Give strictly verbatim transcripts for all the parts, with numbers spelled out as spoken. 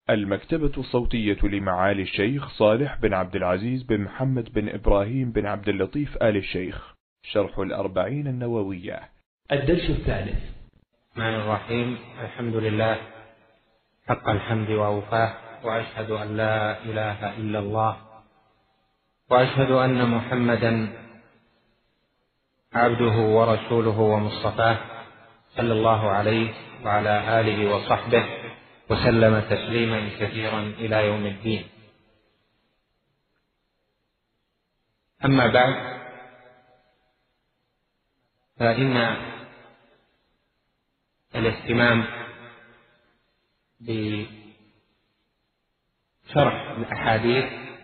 المكتبة الصوتية لمعالي الشيخ صالح بن عبد العزيز بن محمد بن إبراهيم بن عبد اللطيف آل الشيخ، شرح الأربعين النووية. الدرس الثالث. الرحمن الرحيم. الحمد لله حق الحمد وأوفاه، وأشهد أن لا إله إلا الله، وأشهد أن محمدا عبده ورسوله ومصطفاه، صلى الله عليه وعلى آله وصحبه وسلم تسليما كثيرا إلى يوم الدين. أما بعد، فإن الاهتمام بشرح الأحاديث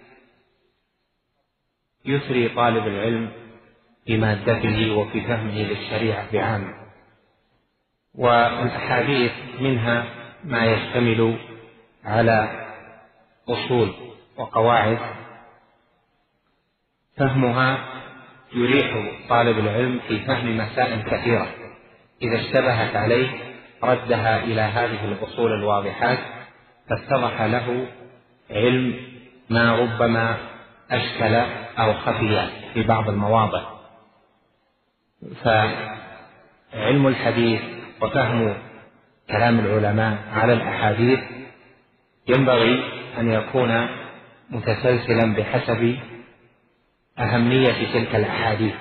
يثري طالب العلم في مادته وفي فهمه للشريعة بعامة، والأحاديث منها ما يشتمل على أصول وقواعد فهمها يريح طالب العلم في فهم مسائل كثيرة، إذا اشتبهت عليه ردها إلى هذه الأصول الواضحات فاتضح له علم ما ربما أشكل أو خفي في بعض المواضع. فعلم الحديث وفهم كلام العلماء على الأحاديث ينبغي أن يكون متسلسلا بحسب أهمية تلك الأحاديث.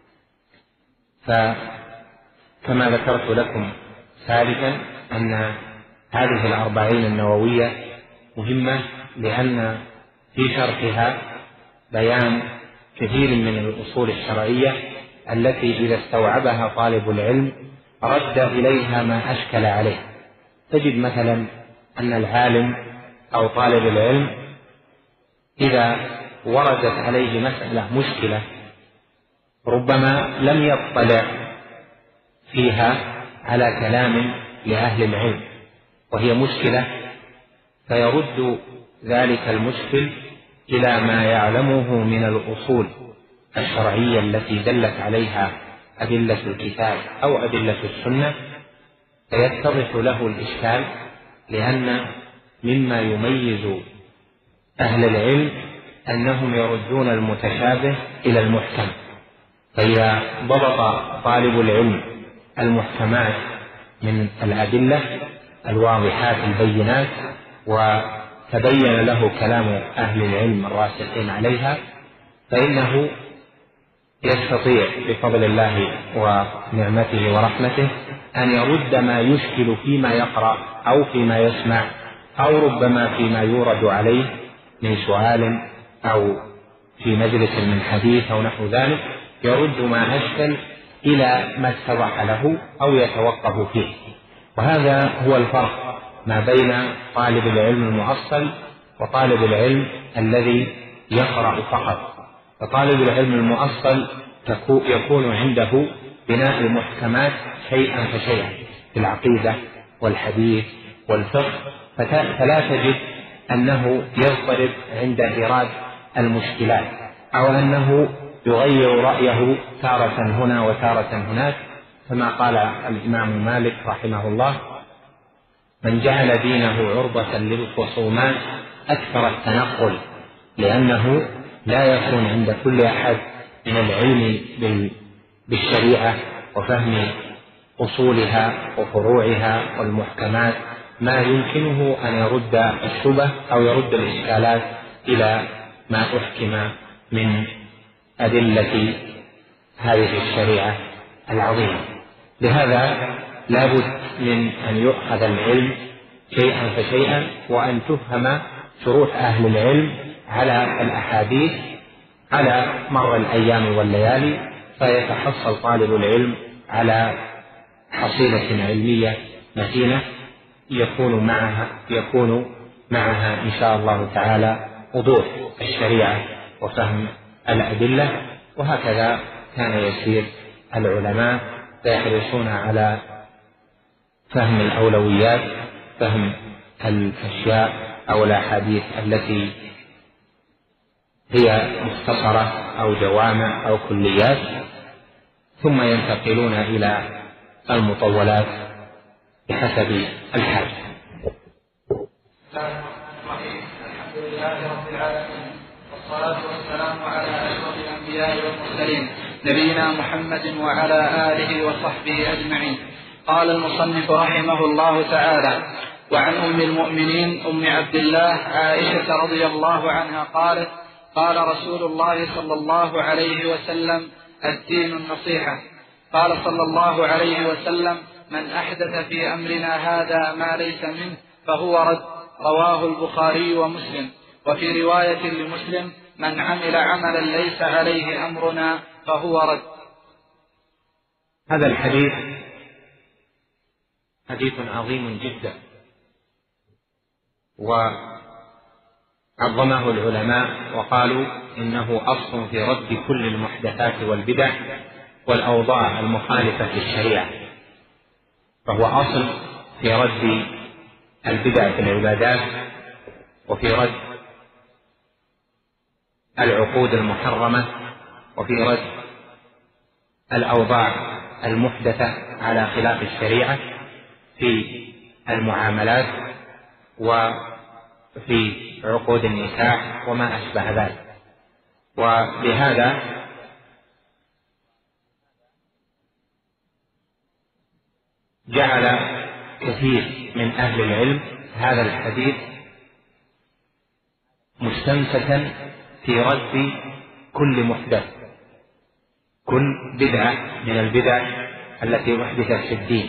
فكما ذكرت لكم سابقا أن هذه الأربعين النووية مهمة، لأن في شرحها بيان كثير من الأصول الشرعية التي إذا استوعبها طالب العلم رد إليها ما أشكل عليه. تجد مثلا أن العالم أو طالب العلم إذا وردت عليه مسألة مشكلة ربما لم يطلع فيها على كلام لأهل العلم وهي مشكلة، فيرد ذلك المشكل إلى ما يعلمه من الأصول الشرعية التي دلت عليها أدلة الكتاب أو أدلة السنة، فيتضح له الإشكال، لأن مما يميز أهل العلم أنهم يردون المتشابه إلى المحكم. فإذا ضبط طالب العلم المحكمات من الأدلة الواضحات البينات وتبين له كلام أهل العلم الراسخين عليها، فإنه يستطيع بفضل الله ونعمته ورحمته أن يرد ما يشكل فيما يقرأ أو فيما يسمع أو ربما فيما يورد عليه من سؤال أو في مجلس من حديث أو نحو ذلك، يرد ما أشكل إلى ما اتضح له أو يتوقف فيه. وهذا هو الفرق ما بين طالب العلم المؤصل وطالب العلم الذي يقرأ فقط. فطالب العلم المؤصل يكون عنده بناء المحكمات شيئا فشيئا في العقيدة والحديث والفقه، فلا تجد أنه يضطرب عند إيراد المشكلات أو أنه يغير رأيه تارة هنا وتارة هناك، كما قال الإمام مالك رحمه الله: من جعل دينه عرضة للخصومات أكثر التنقل، لأنه لا يكون عند كل أحد من العلم بالشريعة وفهم أصولها وفروعها والمحكمات ما يمكنه أن يرد الشبه أو يرد الإشكالات إلى ما أحكم من أدلة هذه الشريعة العظيمة. لهذا لا بد من أن يؤخذ العلم شيئا فشيئا، وأن تفهم شروح أهل العلم على الأحاديث على مر الأيام والليالي، فيتحصل طالب العلم على حصيلة علمية متينة يكون معها يكون معها إن شاء الله تعالى وضوح الشريعة وفهم الأدلة. وهكذا كان يسير العلماء، فيحرصون على فهم الأولويات، فهم الأشياء أو الأحاديث التي هي مختصرة أو جوامع أو كليات، ثم ينتقلون إلى المطولات بحسب الحاجة. الله الرحمن الرحيم. الحمد لله رب العالمين، والصلاة والسلام على أشرف الأنبياء والمرسلين نبينا محمد وعلى آله وصحبه أجمعين. قال المصنف رحمه الله تعالى: وعن أم المؤمنين أم عبد الله عائشة رضي الله عنها قالت: قال رسول الله صلى الله عليه وسلم: الدين النصيحة. قال صلى الله عليه وسلم: من أحدث في أمرنا هذا ما ليس منه فهو رد. رواه البخاري ومسلم. وفي رواية لمسلم: من عمل عملا ليس عليه أمرنا فهو رد. هذا الحديث حديث عظيم جدا، وعظمه العلماء وقالوا إنه أصل في رد كل المحدثات والبدع والأوضاع المخالفة للشريعة، فهو أصل في رد البدع في العبادات، وفي رد العقود المحرمة، وفي رد الأوضاع المحدثة على خلاف الشريعة في المعاملات وفي عقود النكاح وما أشبه ذلك. ولهذا جعل كثير من أهل العلم هذا الحديث مستمسكا في رد كل محدث، كل بدعة من البدع التي أحدثت في الدين.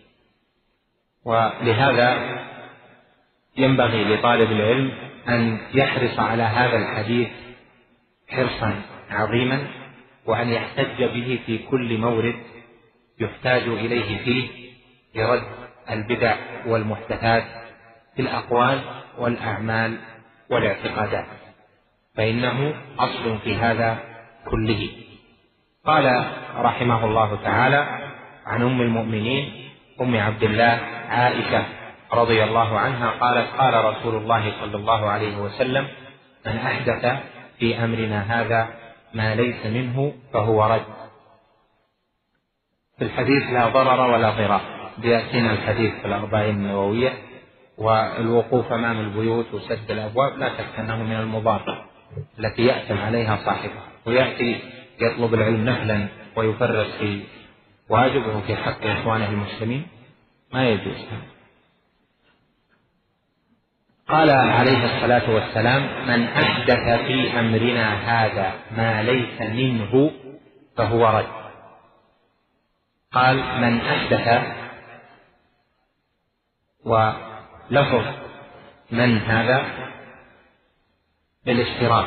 ولهذا ينبغي لطالب العلم أن يحرص على هذا الحديث حرصا عظيما، وأن يحتج به في كل مورد يحتاج إليه فيه لرد البدع والمحدثات في الأقوال والأعمال والاعتقادات، فإنه أصل في هذا كله. قال رحمه الله تعالى: عن أم المؤمنين أم عبد الله عائشة رضي الله عنها قالت: قال رسول الله صلى الله عليه وسلم: من أحدث في أمرنا هذا ما ليس منه فهو رد. في الحديث لا ضرر ولا ضرار، بيأتينا الحديث في الأربعين النووية، والوقوف أمام البيوت وسد الأبواب لا شك أنه من المضار التي يأثم عليها صاحبه، ويأتي يطلب العلم نفلا ويفرط في واجبه في حق إخوانه المسلمين، ما يجوز. قال عليه الصلاة والسلام: من أحدث في أمرنا هذا ما ليس منه فهو رد. قال من أحدث، ولفظ من هذا بالاشتراك،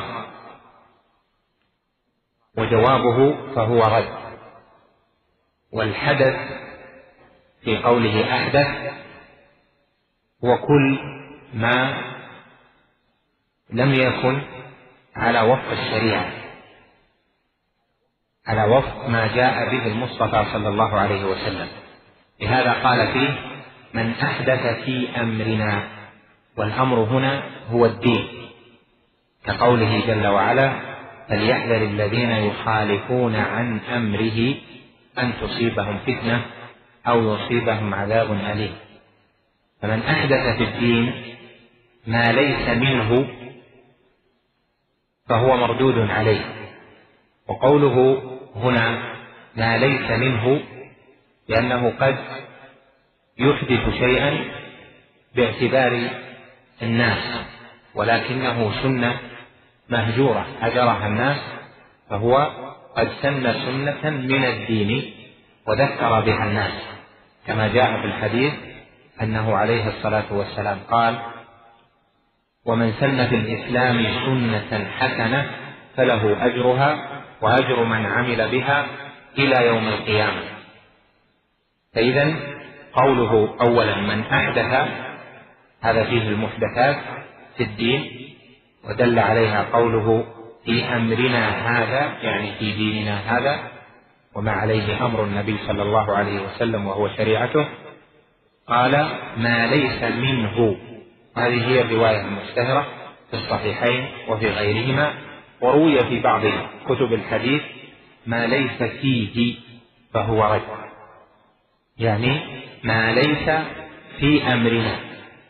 وجوابه فهو رد. والحدث في قوله أحدث هو كل ما لم يكن على وفق الشريعة، على وفق ما جاء به المصطفى صلى الله عليه وسلم. لهذا قال فيه: من أحدث في أمرنا، والأمر هنا هو الدين، كقوله جل وعلا: فليحذر الذين يخالفون عن أمره أن تصيبهم فتنة أو يصيبهم عذاب أليم. فمن أحدث في الدين ما ليس منه فهو مردود عليه. وقوله هنا ما ليس منه لأنه قد يحدث شيئا باعتبار الناس، ولكنه سنة مهجورة هجرها الناس، فهو قد سن سنة من الدين وذكر بها الناس، كما جاء في الحديث أنه عليه الصلاة والسلام قال: ومن سن في الإسلام سنة حسنة فله أجرها وأجر من عمل بها إلى يوم القيامة. فإذا قوله أولا من أحدث، هذا فيه المحدثات في الدين، ودل عليها قوله في أمرنا هذا، يعني في ديننا هذا، وما عليه أمر النبي صلى الله عليه وسلم وهو شريعته. قال ما ليس منه، هذه هي الرواية المشتهرة في الصحيحين وفي غيرهما، وروي في بعض كتب الحديث ما ليس فيه فهو رد، يعني ما ليس في أمرنا،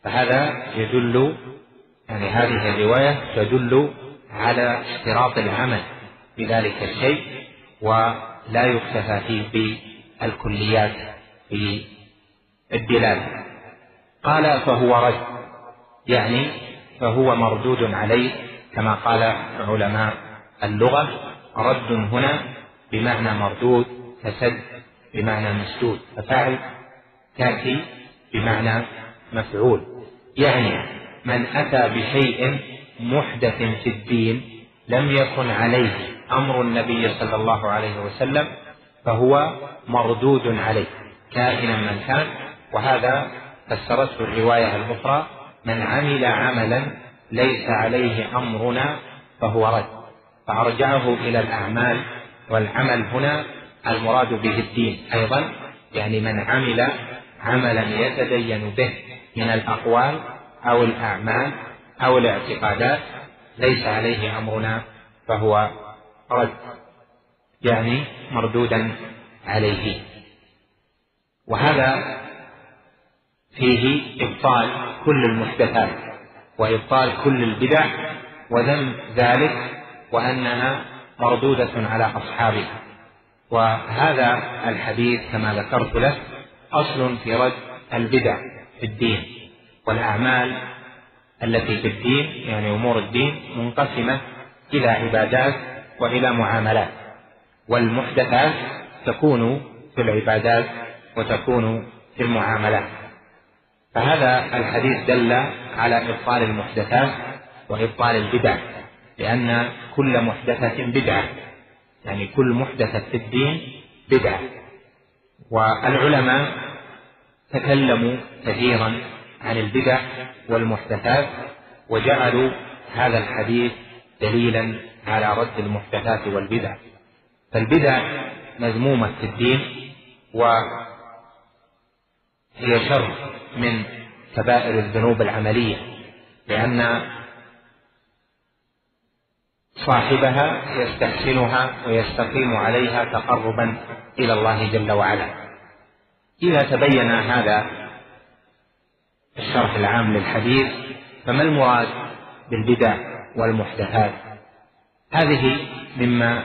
فهذا يدل، يعني هذه الرواية تدل على اشتراط العمل بذلك الشيء، ولا يكتفى فيه بالكليات في الدلالة. قال فهو رد، يعني فهو مردود عليه، كما قال علماء اللغة. رد هنا بمعنى مردود، كسد بمعنى مسدود، ففاعل تأتي بمعنى مفعول. يعني من أتى بشيء محدث في الدين لم يكن عليه أمر النبي صلى الله عليه وسلم فهو مردود عليه كائنا من كان. وهذا فسرته الرواية الأخرى: من عمل عملا ليس عليه أمرنا فهو رد، فأرجعه إلى الأعمال. والعمل هنا المراد به الدين أيضا، يعني من عمل عملا يتدين به من الأقوال أو الأعمال أو الاعتقادات ليس عليه أمرنا فهو رد، يعني مردودا عليه. وهذا فيه إبطال كل المحدثات وإبطال كل البدع وذم ذلك، وأنها مردودة على أصحابها. وهذا الحديث كما ذكرت لك أصل في رد البدع في الدين. والأعمال التي في الدين، يعني أمور الدين، منقسمة إلى عبادات وإلى معاملات، والمحدثات تكون في العبادات وتكون في المعاملات. فهذا الحديث دل على إبطال المحدثات وإبطال البدع، لأن كل محدثة بدعة، يعني كل محدثة في الدين بدعة. والعلماء تكلموا كثيرا عن البدع والمحدثات، وجعلوا هذا الحديث دليلا على رد المحدثات والبدع. فالبدع مذمومة في الدين، وهي شر من كبائر الذنوب العملية، لأن صاحبها يستحسنها ويستقيم عليها تقربا إلى الله جل وعلا. إذا تبين هذا الشرح العام للحديث، فما المراد بالبدع والمحدثات؟ هذه مما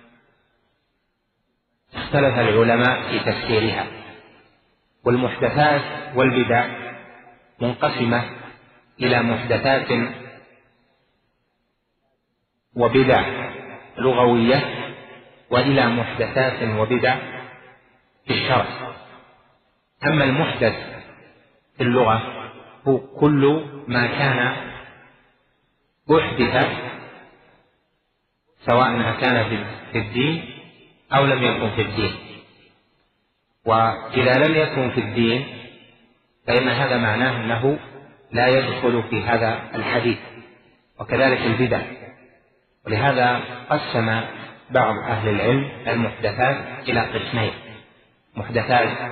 اختلف العلماء في تفسيرها. والمحدثات والبدع منقسمة إلى محدثات وبدع لغوية، وإلى محدثات وبدع في الشرع. أما المحدث في اللغة هو كل ما كان أحدث، سواء كان في الدين أو لم يكن في الدين. وإذا لم يكن في الدين فإن هذا معناه أنه لا يدخل في هذا الحديث. وكذلك البدع. ولهذا قسم بعض أهل العلم المحدثات إلى قسمين: محدثات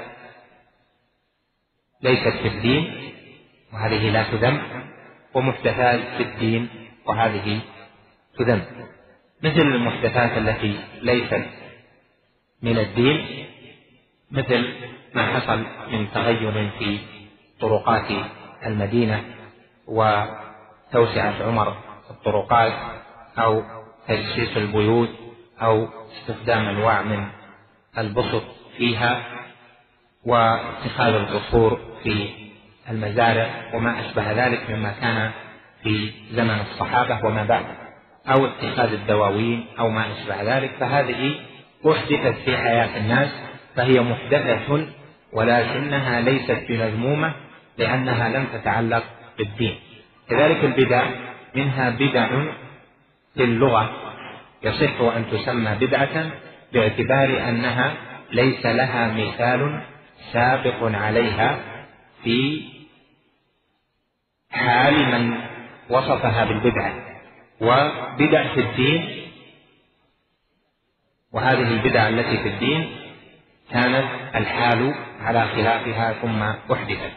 ليست في الدين وهذه لا تذم، ومحدثات في الدين وهذه تذم. مثل المحدثات التي ليست من الدين، مثل ما حصل من تغير في طرقات المدينة وتوسعة عمر الطرقات، أو تجسيس البيوت، أو استخدام أنواع من البسط فيها، واتخاذ القصور في المزارع وما أشبه ذلك مما كان في زمن الصحابة وما بعد، أو اتخاذ الدواوين أو ما أشبه ذلك. فهذه أحدثت في حياة الناس، فهي محدثة، ولكنها ليست بمذمومة لأنها لم تتعلق بالدين. كذلك البدع، منها بدع في اللغة يصح أن تسمى بدعة باعتبار أنها ليس لها مثال سابق عليها في حال من وصفها بالبدعة. وبدع في الدين، وهذه البدع التي في الدين كانت الحال على خلافها ثم أحدثت.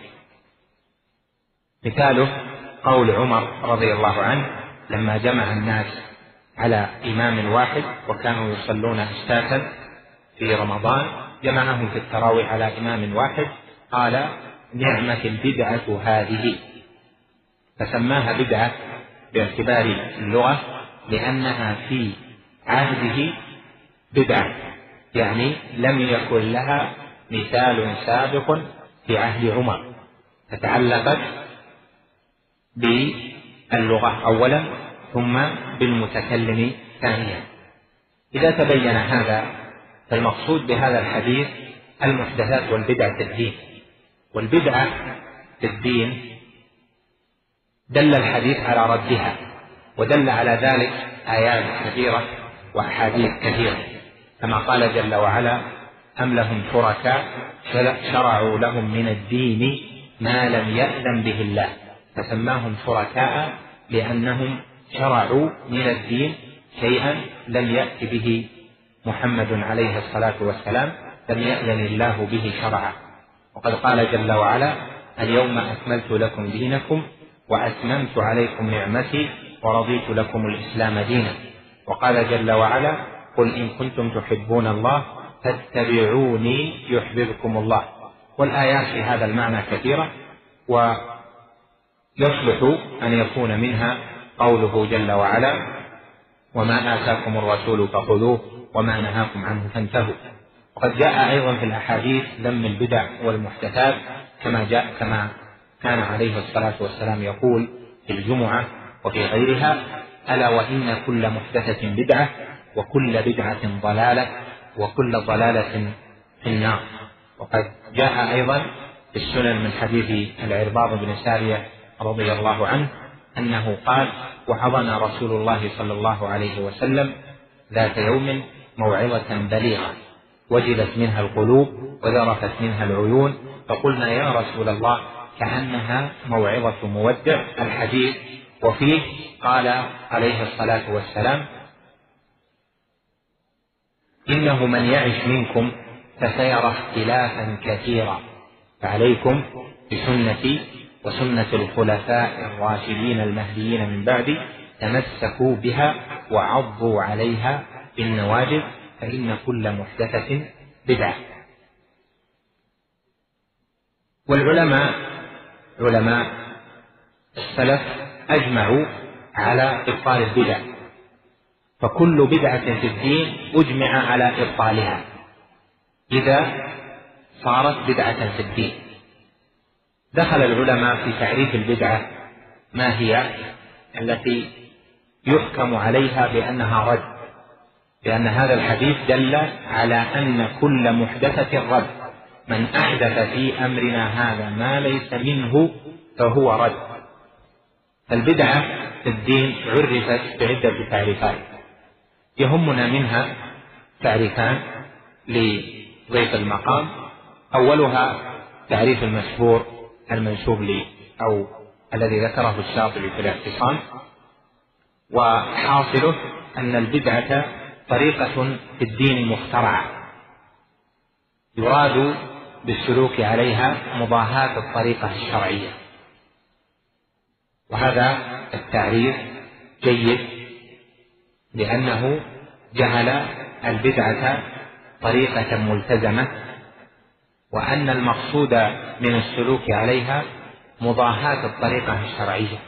مثاله قول عمر رضي الله عنه لما جمع الناس على إمام واحد وكانوا يصلون أشتاتا في رمضان، جمعهم في التراويح على إمام واحد، قال: نعمة البدعة هذه، فسماها بدعة باعتبار اللغة لأنها في عهده بدعة، يعني لم يكن لها مثال سابق في عهد عمر، فتعلقت باللغة أولا ثم بالمتكلم ثانيا. إذا تبين هذا فالمقصود بهذا الحديث المحدثات والبدع في الدين. والبدعة في الدين دل الحديث على ردها، ودل على ذلك آيات كثيرة وأحاديث كثيرة، كما قال جل وعلا: أم لهم شركاء شرعوا لهم من الدين ما لم يأذن به الله، فسماهم شركاء لأنهم شرعوا من الدين شيئا لم يأت به محمد عليه الصلاة والسلام، لم يأذن الله به شرعا. وقد قال جل وعلا: اليوم أكملت لكم دينكم وأتممت عليكم نعمتي ورضيت لكم الإسلام دينا. وقال جل وعلا: قل إن كنتم تحبون الله فاتبعوني يحببكم الله. والآيات في هذا المعنى كثيرة، ويصلح أن يكون منها قوله جل وعلا: وما آتاكم الرسول فخذوه وما نهاكم عنه فانتهوا. وقد جاء أيضا في الأحاديث ذم البدع والمحدثات كما جاء كما كان عليه الصلاة والسلام يقول في الجمعة وفي غيرها: ألا وإن كل محدثة بدعة وكل بدعة ضلالة وكل ضلالة في النار. وقد جاء أيضا في السنن من حديث العرباض بن سارية رضي الله عنه أنه قال: وعظنا رسول الله صلى الله عليه وسلم ذات يوم موعظة بليغة وجلت منها القلوب وذرفت منها العيون، فقلنا يا رسول الله كأنها موعظة مودع الحديث. وفيه قال عليه الصلاة والسلام: إنه من يعش منكم فسيرى اختلافا كثيرا، فعليكم بسنتي وسنة الخلفاء الراشدين المهديين من بعدي، تمسكوا بها وعضوا عليها بالنواجذ، فإن كل محدثة بدعة. والعلماء علماء السلف أجمعوا على إبطال البدع، فكل بدعة في الدين أجمع على إبطالها إذا صارت بدعة في الدين. دخل العلماء في تعريف البدعة ما هي التي يحكم عليها بأنها رد، لأن هذا الحديث دل على أن كل محدثة رد، من أحدث في أمرنا هذا ما ليس منه فهو رد. البدعة في الدين عرفت بعدة تعريفات، يهمنا منها تعريفان لضيف المقام. أولها تعريف المشهور المنسوب لي أو الذي ذكره الشاطبي في الاعتصام، وحاصله أن البدعة طريقة في الدين مخترعة يراد بالسلوك عليها مضاهاة الطريقة الشرعية. وهذا التعريف جيد لأنه جعل البدعة طريقة ملتزمة، وأن المقصود من السلوك عليها مضاهاة الطريقة الشرعية.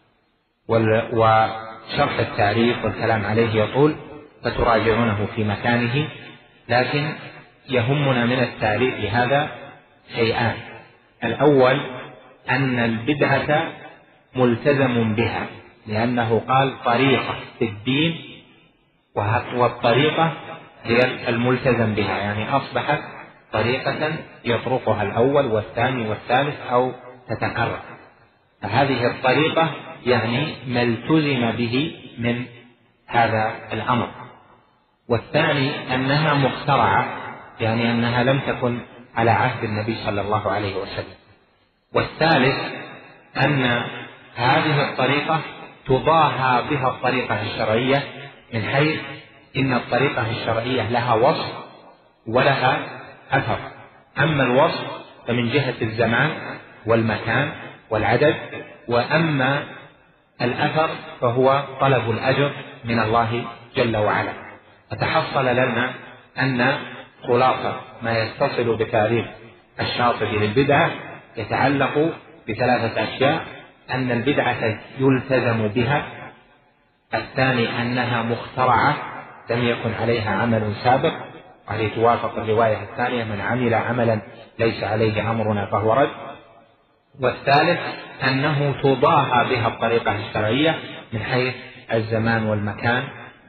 وشرح التعريف والكلام عليه يطول فتراجعونه في مكانه، لكن يهمنا من التعريف هذا شيئان: الأول أن البدعة ملتزم بها، لأنه قال طريقة في الدين، والطريقة هي الملتزم بها، يعني أصبحت طريقة يطرقها الأول والثاني والثالث أو تتكرر، فهذه الطريقة يعني ما التزم به من هذا الأمر. والثاني أنها مخترعة، يعني أنها لم تكن على عهد النبي صلى الله عليه وسلم. والثالث أن هذه الطريقة تضاهى بها الطريقة الشرعية، من حيث إن الطريقة الشرعية لها وصف ولها أثر. أما الوصف فمن جهة الزمان والمكان والعدد، وأما الأثر فهو طلب الأجر من الله جل وعلا. فتحصل لنا أن خلاصة ما يتصل بتعريف الشاطبي للبدعة يتعلق بثلاثة أشياء: أن البدعة يلتزم بها. الثاني أنها مخترعة لم يكن عليها عمل سابق، وهذه توافق الرواية الثانية: من عمل عملا ليس عليه أمرنا فهو رد. والثالث أنه تضاهى بها الطريقة الشرعية من حيث الزمان والمكان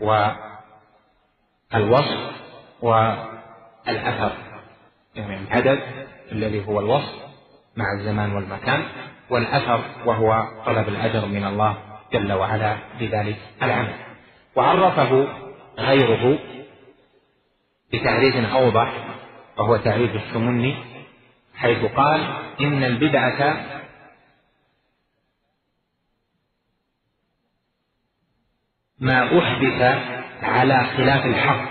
والوصف والأثر، يعني العدد الذي هو الوصف مع الزمان والمكان، والأثر وهو طلب الأجر من الله جل وعلا بذلك العمل. وعرفه غيره بتعريف أوضح وهو تعريف السمني، حيث قال: إن البدعة ما أحدث على خلاف الحق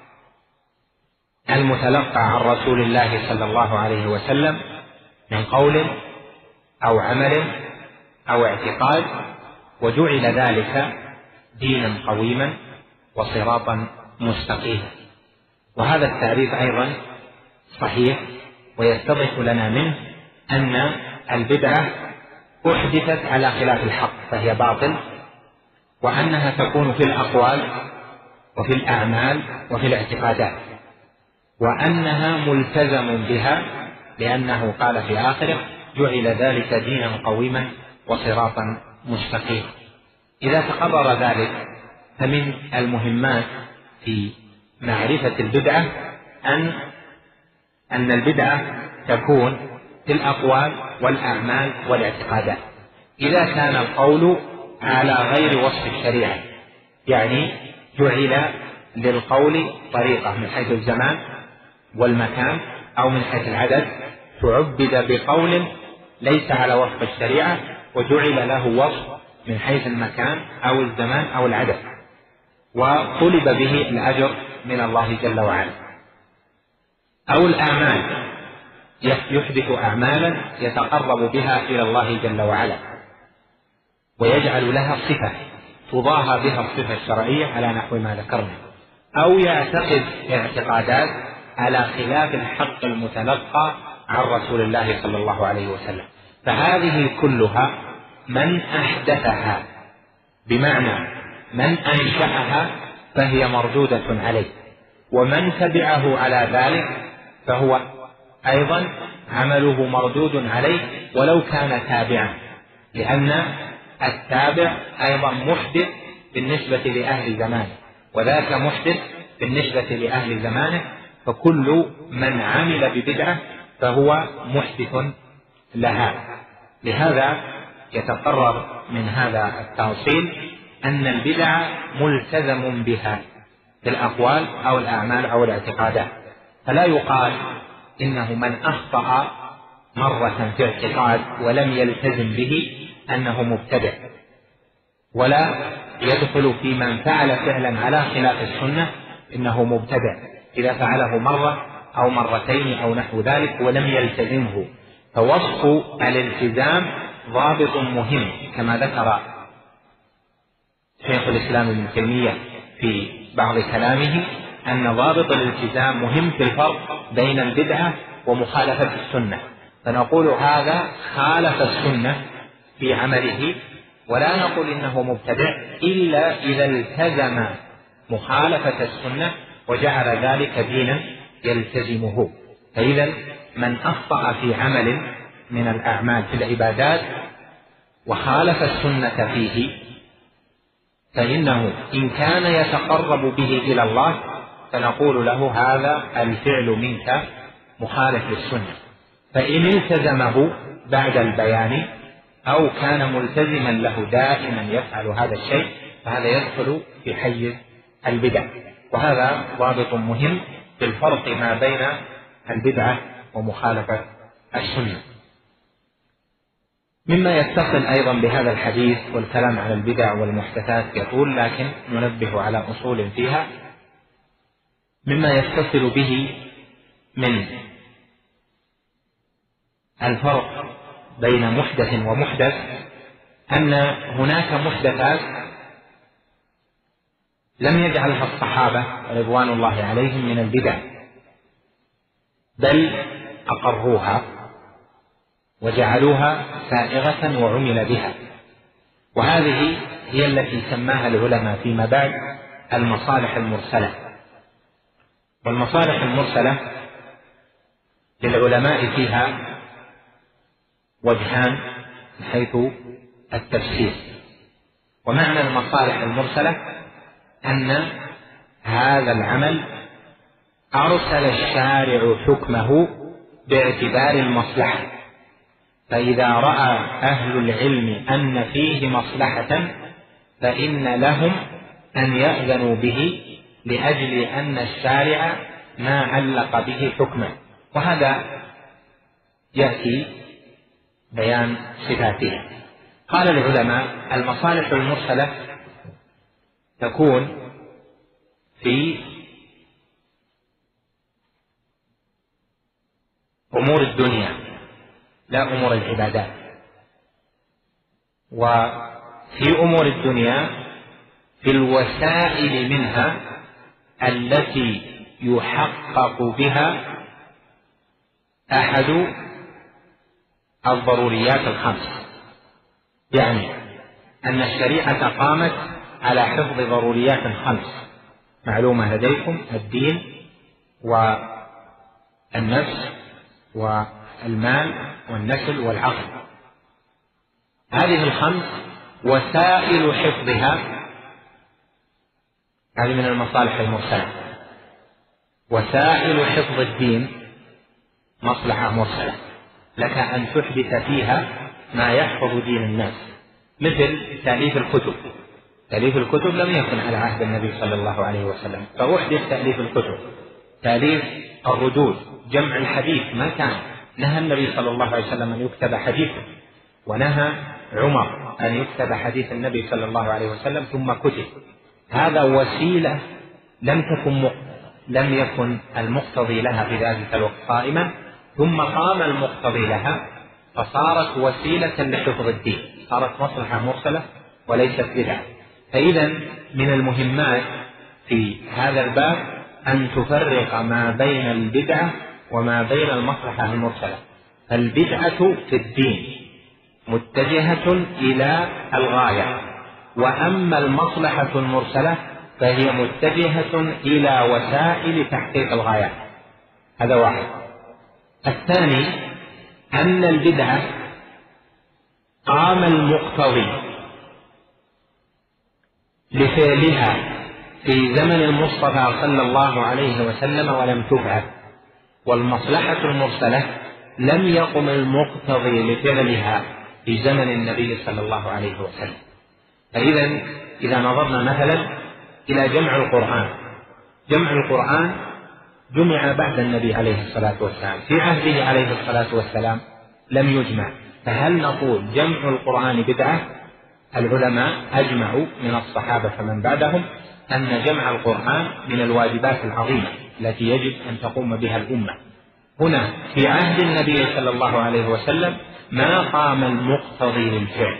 المتلقى عن رسول الله صلى الله عليه وسلم من قول أو عمل أو اعتقاد، وجعل ذلك دينا قويما وصراطا مستقيما. وهذا التعريف أيضا صحيح، ويتضح لنا منه أن البدعة أحدثت على خلاف الحق فهي باطل، وأنها تكون في الأقوال وفي الأعمال وفي الاعتقادات، وأنها ملتزم بها لأنه قال في آخره: جعل ذلك دينا قويما وصراطا مستقيما. إذا تقرر ذلك فمن المهمات في معرفة البدعة أن أن البدعة تكون في الأقوال والأعمال والاعتقادات. إذا كان القول على غير وصف الشريعة، يعني جعل للقول طريقة من حيث الزمان والمكان أو من حيث العدد، تعبد بقول ليس على وصف الشريعة وجعل له وصف من حيث المكان أو الزمان أو العدد، وطلب به الأجر من الله جل وعلا. أو الأعمال، يحدث أعمالا يتقرب بها إلى الله جل وعلا ويجعل لها صفة تضاهى بها الصفة الشرعية على نحو ما ذكرنا، أو يعتقد اعتقادات على خلاف الحق المتلقى عن رسول الله صلى الله عليه وسلم. فهذه كلها من أحدثها، بمعنى من أنشأها، فهي مردودة عليه، ومن تبعه على ذلك فهو أيضا عمله مردود عليه ولو كان تابعا، لأن التابع أيضا محدث بالنسبة لأهل زمانه، وذاك محدث بالنسبة لأهل زمانه، فكل من عمل ببدعة فهو محدث لها. لهذا يتقرر من هذا التوصيل أن البدع ملتزم بها في الأقوال أو الأعمال أو الاعتقادات، فلا يقال إنه من أخطأ مرة في اعتقاد ولم يلتزم به أنه مبتدع، ولا يدخل في من فعل فعلا على خلاف السنة إنه مبتدع إذا فعله مرة أو مرتين أو نحو ذلك ولم يلتزمه. فوصف الالتزام ضابط مهم، كما ذكر شيخ الإسلام ابن تيمية في بعض كلامه أن ضابط الالتزام مهم في الفرق بين البدعة ومخالفة السنة. فنقول هذا خالف السنة في عمله، ولا نقول إنه مبتدع إلا إذا التزم مخالفة السنة وجعل ذلك دينا يلتزمه. فإذا من أخطأ في عمل من الأعمال في العبادات وخالف السنة فيه، فإنه إن كان يتقرب به إلى الله فنقول له هذا الفعل منك مخالف للسنة. فإن التزمه بعد البيان أو كان ملتزما له دائما يفعل هذا الشيء فهذا يدخل في حيز البدع. وهذا ضابط مهم في الفرق ما بين البدعة ومخالفة السنة. مما يتصل أيضا بهذا الحديث والكلام على البدع والمحدثات يقول، لكن ننبه على أصول فيها. مما يتصل به من الفرق بين محدث ومحدث أن هناك محدثات لم يجعلها الصحابة رضوان الله عليهم من البدع، بل أقروها وجعلوها سائغة وعمل بها. وهذه هي التي سماها العلماء فيما بعد المصالح المرسلة. والمصالح المرسلة للعلماء فيها وجهان من حيث التفسير. ومعنى المصالح المرسلة أن هذا العمل أرسل الشارع حكمه باعتبار المصلحة، فإذا رأى أهل العلم أن فيه مصلحة فإن لهم أن يأذنوا به لأجل أن الشارع ما علق به حكما. وهذا يأتي بيان صفاته. قال العلماء: المصالح المرسلة تكون في أمور الدنيا لا أمور العبادات. وفي أمور الدنيا في الوسائل منها التي يحقق بها أحد الضروريات الخمس، يعني أن الشريعة قامت على حفظ ضروريات خمس معلومة لديكم: الدين والنفس والمال والنسل والعقل. هذه الخمس وسائل حفظها هذه من المصالح المرسلة. وسائل حفظ الدين مصلحة مرسلة، لك أن تحدث فيها ما يحفظ دين الناس، مثل تأليف الكتب. تأليف الكتب لم يكن على عهد النبي صلى الله عليه وسلم، فأحدث تأليف الكتب. تأليف الردود، جمع الحديث، ما كان. نهى النبي صلى الله عليه وسلم أن يكتب حديثه، ونهى عمر أن يكتب حديث النبي صلى الله عليه وسلم ثم كتب. هذا وسيلة لم تكن م... لم يكن المقتضي لها في ذلك الوقت قائما، ثم قام المقتضي لها فصارت وسيلة لحفظ الدين، صارت مصلحة مرسلة وليست بدعة. فإذا من المهمات في هذا الباب أن تفرق ما بين البدعة وما بين المصلحة المرسلة. البدعة في الدين متجهة إلى الغاية، وأما المصلحة المرسلة فهي متجهة إلى وسائل تحقيق الغايات. هذا واحد. الثاني أن البدعة قام المقتضي لفعلها في زمن المصطفى صلى الله عليه وسلم ولم تفعل، والمصلحة المرسلة لم يقم المقتضي لفعلها في زمن النبي صلى الله عليه وسلم. فإذا إذا نظرنا مثلا إلى جمع القرآن، جمع القرآن جمع بعد النبي عليه الصلاة والسلام، في عهده عليه الصلاة والسلام لم يجمع، فهل نقول جمع القرآن بدعة؟ العلماء أجمعوا من الصحابة فمن بعدهم أن جمع القرآن من الواجبات العظيمة التي يجب أن تقوم بها الأمة. هنا في عهد النبي صلى الله عليه وسلم ما قام المقتضي للفعل،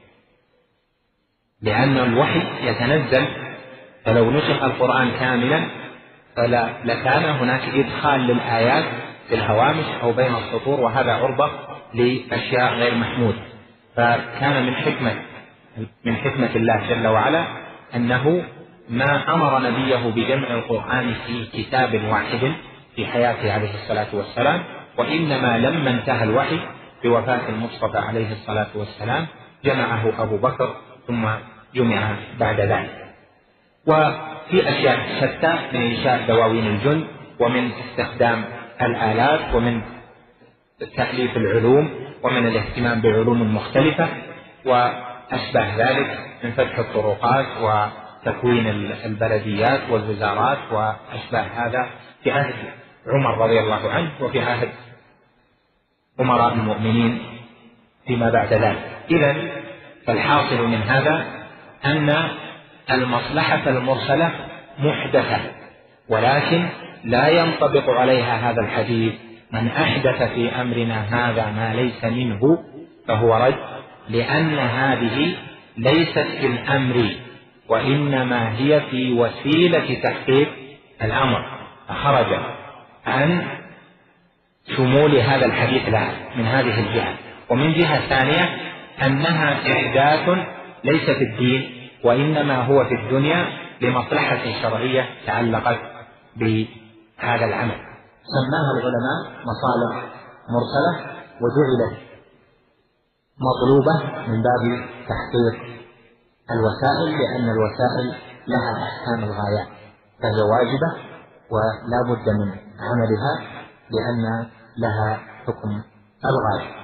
لأن الوحي يتنزل، فلو نسخ القرآن كاملا فلا لكان هناك إدخال للآيات في الهوامش أو بين السطور، وهذا عرضة لأشياء غير محمودة. فكان من حكمة من حكمة الله جل وعلا أنه ما أمر نبيه بجمع القرآن في كتاب واحد في حياته عليه الصلاة والسلام، وإنما لما انتهى الوحي بوفاة المصطفى عليه الصلاة والسلام جمعه أبو بكر ثم جمع بعد ذلك. وفي أشياء شتى من إنشاء دواوين الجند، ومن استخدام الآلات، ومن تأليف العلوم، ومن الاهتمام بعلوم مختلفة وأشبه ذلك، من فتح الطرقات وتكوين البلديات والوزارات وأشبه هذا في عهد عمر رضي الله عنه، وفي عهد أمراء المؤمنين فيما بعد ذلك. إذن فالحاصل من هذا أن المصلحة المرسلة محدثة، ولكن لا ينطبق عليها هذا الحديث: من أحدث في أمرنا هذا ما ليس منه فهو رد، لأن هذه ليست في الأمر وإنما هي في وسيلة تحقيق الأمر، فخرج عن شمول هذا الحديث لها من هذه الجهة. ومن جهة ثانية أنها إحداث ليس في الدين وإنما هو في الدنيا لمصلحة شرعية تعلقت بهذا العمل، سماها العلماء مصالح مرسلة وجعلت مطلوبة من باب تحقيق الوسائل، لأن الوسائل لها أحكام الغايات فهي واجبة ولا بد من عملها لأن لها حكم الغاية.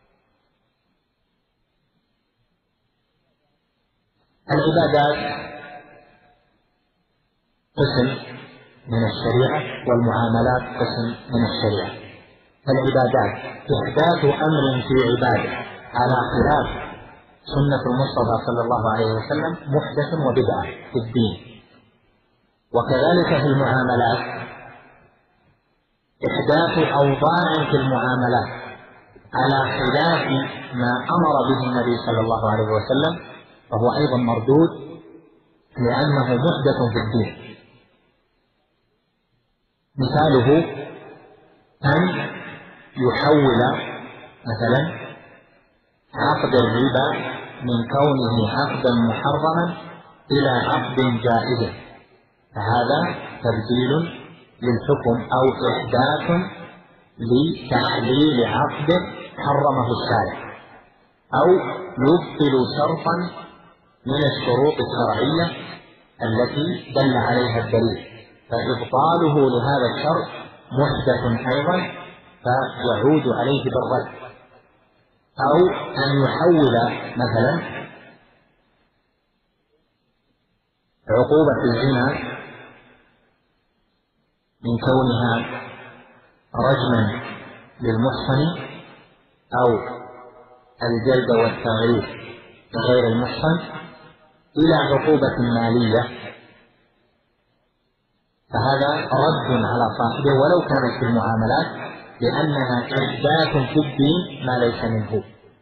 العبادات قسم من الشريعة والمعاملات قسم من الشريعة. العبادات إحداث أمر في عبادة على خلاف سنة المصطفى صلى الله عليه وسلم محدث وبدعة في الدين. وكذلك في المعاملات إحداث أوضاع في المعاملات على خلاف ما أمر به النبي صلى الله عليه وسلم فهو أيضا مردود لأنه محدث في الدين. مثاله أن يحول مثلا عقد الربا من كونه عقدا محرما إلى عقد جائز، فهذا تبديل للحكم أو إحداث لتحليل عقد حرمه الشارع، أو يبطل شرطا من الشروط الشرعية التي دل عليها الدليل، فإبطاله لهذا الشرط محدث أيضا فيعود عليه بالرد. أو أن يحول مثلا عقوبة الزنا من كونها رجما للمحصن أو الجلد والتغريب لغير المحصن إلى عقوبة مالية، فهذا رد على صاحبه ولو كانت في المعاملات لأنها إحداث في الدين ما ليس منه.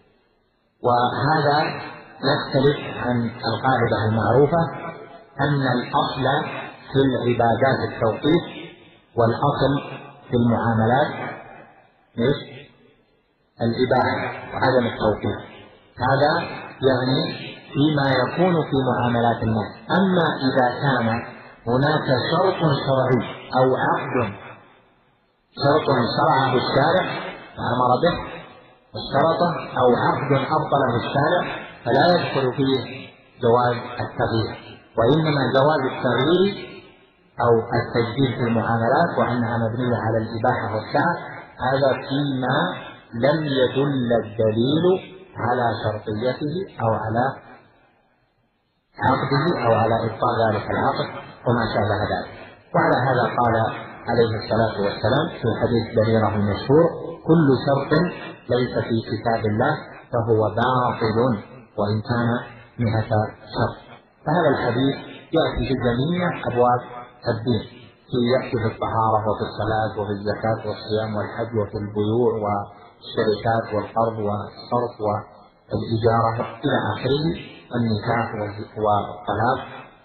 وهذا يختلف عن القاعدة المعروفة أن الأصل في العبادات التوقيف والأصل في المعاملات إيش؟ الإباحة وعدم التوقيف. هذا يعني فيما يكون في معاملات الناس. أما إذا كان هناك شرط شرعي أو عقد شرط شرعه الشارع وأمر به والشرطة أو عقد أبطله الشارع فلا يدخل فيه جواز التغيير، وإنما جواز التغيير أو التجديد في المعاملات وأنها مبنية على الإباحة والسعة، هذا فيما لم يدل الدليل على شرطيته أو على عقده أو على إبطال ذلك العقد وما شابه ذلك. وعلى هذا قال عليه الصلاة والسلام في حديث بريرة المشهور: كل شرط ليس في كتاب الله فهو باطل وإن كان مئة شرط. فهذا الحديث يأتي في جميع أبواب الدين، في يأتي في الطهارة وفي الصلاة وفي الزكاة والصيام والحج وفي البيوع والشركات والقرض والصرف والإجارة إلى آخره، النكاح والطلاق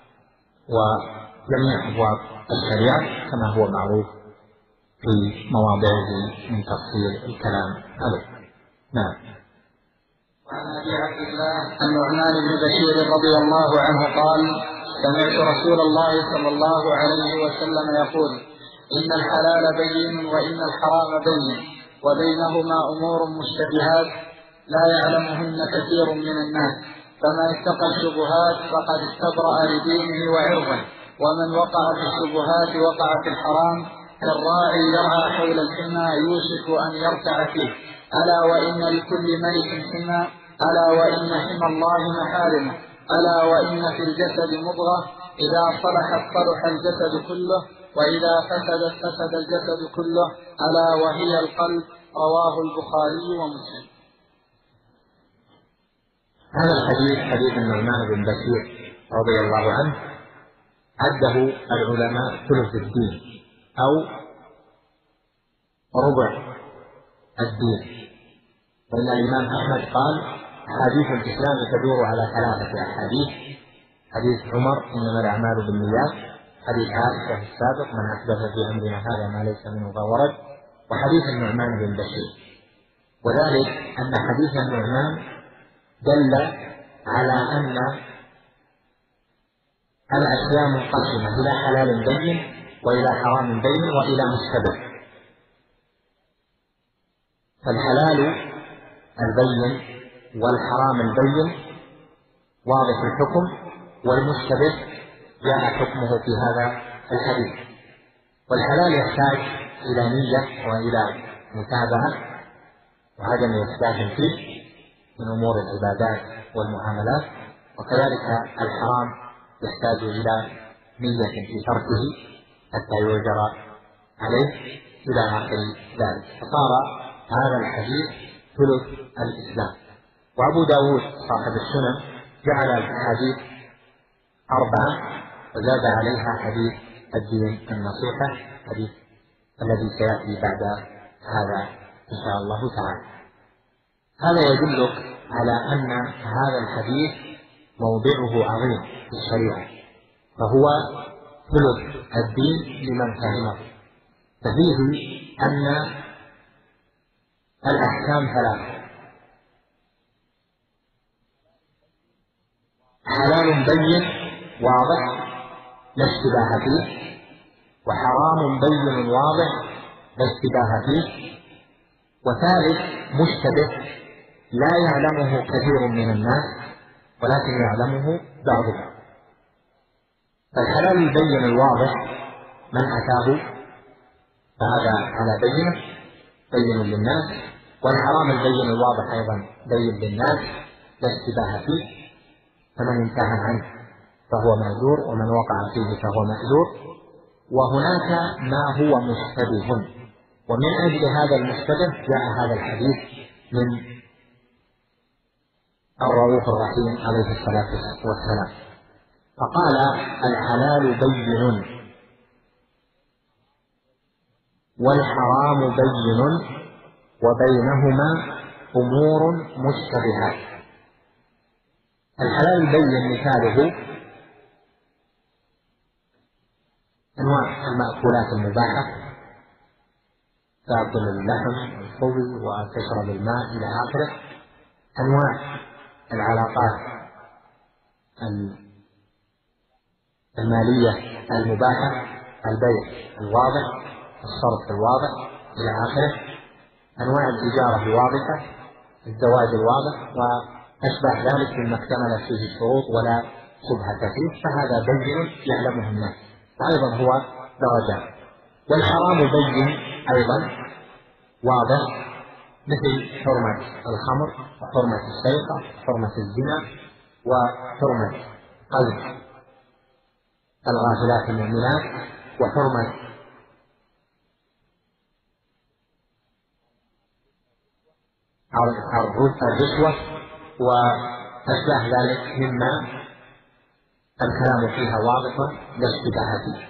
وجميع أبواب الشريعة كما هو معروف في مواضعه من تفصيل الكلام عليه. نعم. وعن أبي عبد الله النعمان بن بشير رضي الله عنه قال: سمعت رسول الله صلى الله عليه وسلم يقول: إن الحلال بين وإن الحرام بين وبينهما أمور مشتبهات لا يعلمهن كثير من الناس، فمن اتقى الشبهات فقد استبرأ لدينه وعرضه، ومن وقع في الشبهات وقع في الحرام كالراعي يرعى حول الحمى يوشك أن يرتع فيه. ألا وإن لكل ملك حمى، ألا وإن حمى الله محارمه، ألا وإن في الجسد مضغة إذا صلحت صلح الجسد كله وإذا فسدت فسد الجسد كله ألا وهي القلب. رواه البخاري ومسلم. هذا الحديث حديث النعمان بن بشير رضي الله عنه عده العلماء ثلث الدين أو ربع الدين، وإن الإمام أحمد قال: حديث الإسلام تدور على ثلاثة أحاديث: حديث عمر إنما الأعمال بالنيات، حديث عائشة السابق من أحدث في أمرنا هذا ما ليس منه فهو رد، وحديث النعمان بن بشير. وذلك أن حديث النعمان دل على أن الأشياء منقسمة إلى حلال بين وإلى حرام بين وإلى مشتبه. فالحلال البين والحرام البين واضح الحكم، والمشتبه جاء حكمه في هذا الحديث. والحلال يحتاج إلى نية وإلى متابعة وعدم إسباب فيه من أمور العبادات والمعاملات، وكذلك الحرام يحتاج إلى نية في تركه حتى يؤجر عليه إلى آخر ذلك. فصار هذا الحديث ثلث الإسلام. وأبو داود صاحب السنن جعل الحديث أربعة وزاد عليها حديث الدين النصيحة، حديث الذي سيأتي بعد هذا إن شاء الله تعالى. هذا يدلك على أن هذا الحديث موضعه عظيم في الشريعة، فهو ثلث الدين لمن فهمه. ففيه أن الأحكام ثلاثة: حلال بين واضح لا اشتباه فيه، وحرام بين واضح لا اشتباه فيه، وثالث مشتبه لا يعلمه كثير من الناس ولكن يعلمه بعضهم. فالحلال البين الواضح من أتاه فهذا على بينه بين للناس، والحرام البين الواضح أيضا بين للناس لا اشتباه فيه، فمن انتهى عنه فهو مأجور ومن وقع فيه فهو مأجور. وهناك ما هو مشتبه، ومن أجل هذا المشتبه جاء هذا الحديث من الرؤوف الرحيم عليه الصلاة والسلام. فقال: الحلال بين والحرام بين وبينهما أمور مشتبهات. الحلال البين مثاله أنواع المأكولات المباحة، تأكل اللحم والخبز وتشرب الماء إلى آخره. أنواع العلاقات المالية المباحة، البيع الواضح، الصرف الواضح إلى آخره. أنواع الإجارة الواضحة، الزواج الواضح وأشبه ذلك مما اكتملت فيه الشروط ولا شبهة فيه، فهذا بين يعلمه الناس، وأيضا هو درجات. والحرام بين أيضا واضح، مثل حرمة الخمر وحرمة السرقة وحرمة الزنا وحرمة قذف الغافلات المؤمنات وحرمة الرشوة وأشباه ذلك مما الكلام فيها واضح لا اشتباه فيه.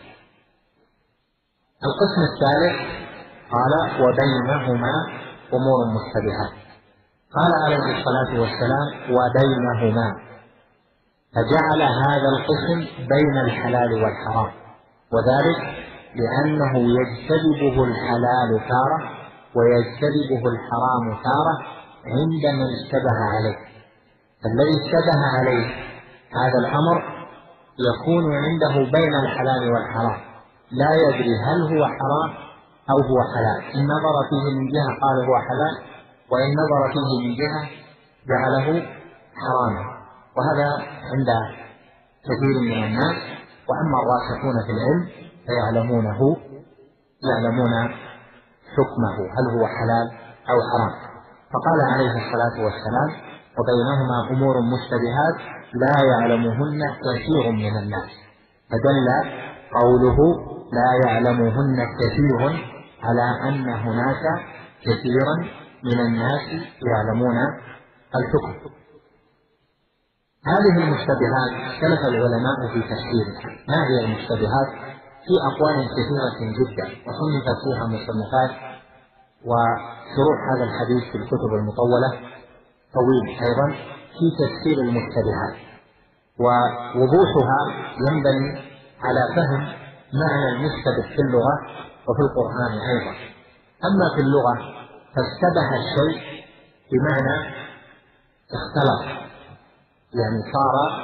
القسم الثالث قال: وبينهما أمور مشتبهات. قال عليه الصلاة والسلام: وبينهما، فجعل هذا القسم بين الحلال والحرام، وذلك لأنه يجتذبه الحلال تارة ويجتذبه الحرام تارة عند من اشتبه عليه. فالذي اشتبه عليه هذا الأمر يكون عنده بين الحلال والحرام، لا يدري هل هو حرام أو هو حلال. إن نظر فيه من جهة قال هو حلال، وإن نظر فيه من جهة جعله حراما، وهذا عند كثير من الناس. وأما الراسخون في العلم فيعلمونه يعلمون حكمه هل هو حلال أو حرام. فقال عليه الصلاة والسلام: وبينهما أمور مشتبهات لا يعلمهن كثير من الناس. فدل قوله لا يعلمهن كثير على أن هناك كثيرا من الناس يعلمون الحكم. هذه المشتبهات اختلف العلماء في تفسيرها. ما هي المشتبهات؟ في أقوال كثيرة جدا، وصنفت فيها مصنفات، وشروح هذا الحديث في الكتب المطولة طويل أيضا في تفسير المشتبهات، ووضوحها ينبني على فهم معنى المشتبه في اللغة وفي القرآن أيضا. أما في اللغة فاشتبه الشيء بمعنى اختلط، يعني صار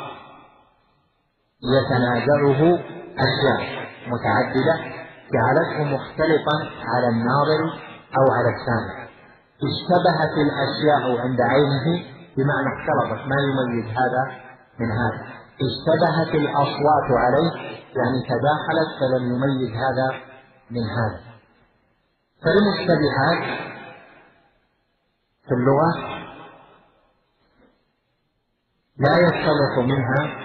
يتنازعه أشياء متعددة جعلته مختلطا على الناظر أو على السامع. اشتبهت الأشياء عند عينه بمعنى اختلطت، ما يميز هذا من هذا. اشتبهت الأصوات عليه يعني تداخلت فلم يميز هذا من هذا. فالمشتبهات في اللغة لا يختلط منها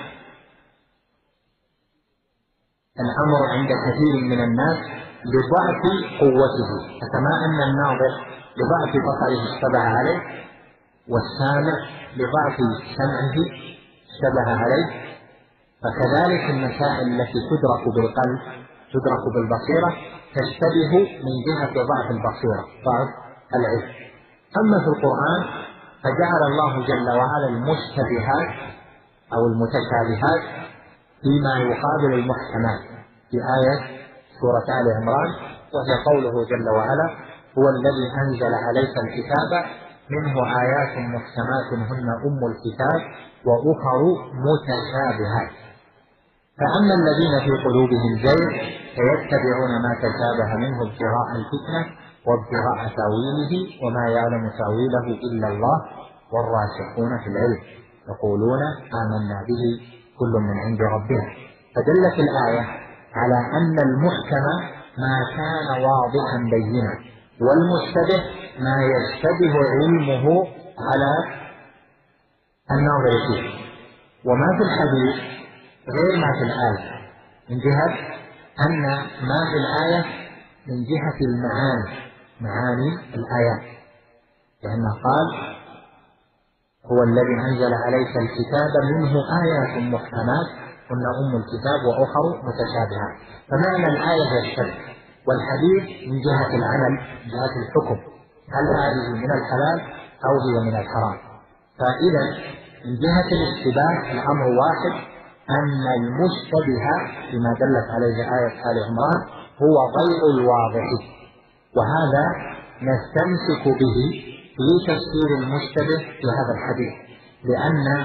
الأمر عند كثير من الناس لضعف قوته، فكما أن الناظر لضعف بصره اشتبه عليه والسامع لضعف سمعه اشتبه عليه، فكذلك المسائل التي تدرك بالقلب تدرك بالبصيرة تشتبه من جهة ضعف البصيرة، ضعف العلم. أما في القرآن فجعل الله جل وعلا المشتبهات أو المتشابهات فيما يقابل المحكمات في آية سورة آل عمران، وهي قوله جل وعلا: هو الذي أنزل عليك الكتاب منه آيات محكمات هن أم الكتاب وأخر متشابهات. فأما الذين في قلوبهم زيغ فيتبعون ما تشابه منه ابتغاء الفتنة وابتغاء تاويله وما يعلم تاويله إلا الله والراسخون في العلم يقولون آمنا به كل من عند ربنا. فدلت الآية على أن المحكم ما كان واضحا بينا، والمشتبه ما يشتبه علمه على الناظر فيه. وما في الحديث غير ما في الآية، من جهة أن ما في الآية من جهة المعاني، معاني الآيات، لأنه قال: هو الذي أنزل عليك الكتاب منه آيات محكمات هن أم الكتاب وأخر متشابهات. فمعنى الآية يشتبه، والحديث من جهة العمل، من جهة الحكم، هل هذه من الحلال أو هي من الحرام. فإذا من جهة الاشتباه الأمر واحد، أن المشتبه فيما دلت عليه آية آل عمران هو غير الواضح، وهذا نستمسك به في تفسير المشتبه في هذا الحديث، لأن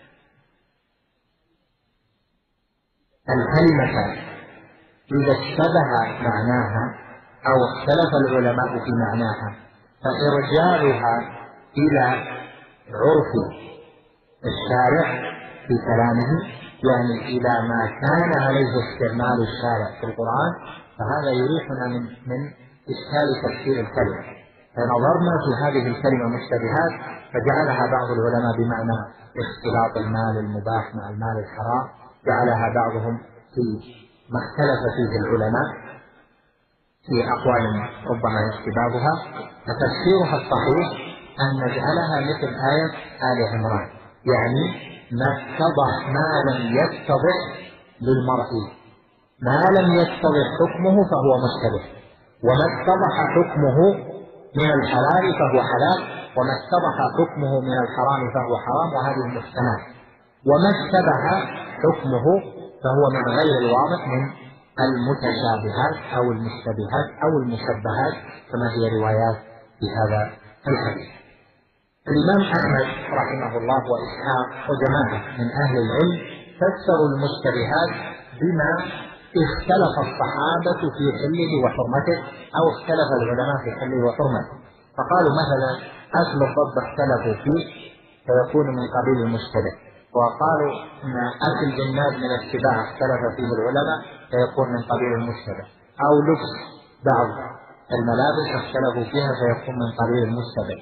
الكلمة إذا اشتبه معناها أو اختلف العلماء في معناها فإرجاعها إلى عرف الشارع في كلامه، يعني إلى ما كان عليه استعمال الشارع في القرآن، فهذا يريحنا من من إشكال تفسير الكلمة. فنظرنا في هذه الكلمة مشتبهات فجعلها بعض العلماء بمعنى اختلاط المال المباح مع المال الحرام، جعلها بعضهم في ما اختلف فيه العلماء في أقوال ربما اشتبابها. فتفسيرها الصحيح أن نجعلها مثل آية آل عمران، يعني ما اتضح ما لم يتضح للمرء، ما لم يتضح حكمه فهو مشتبه، وما اتضح حكمه من الحلال فهو حلال، وما اتضح حكمه من الحرام فهو حرام، وهذه محكمات. وما اشتبه حكمه فهو من غير الواضح من المتشابهات أو المشتبهات أو المشبهات كما هي روايات في هذا الحديث. الإمام أحمد رحمه الله وإسحاق وجماعة من أهل العلم فسروا المشتبهات بما اختلف الصحابة في حله وحرمته أو اختلف العلماء في حله وحرمته. فقالوا مثلا أكل الضب اختلفوا فيه فيكون من قبيل المشتبه، وقالوا أن أكل جناد من السباع اختلف فيه العلماء فيكون من قبيل المشتبه، أو لبس بعض الملابس اختلفوا فيها فيكون من قبيل المشتبه.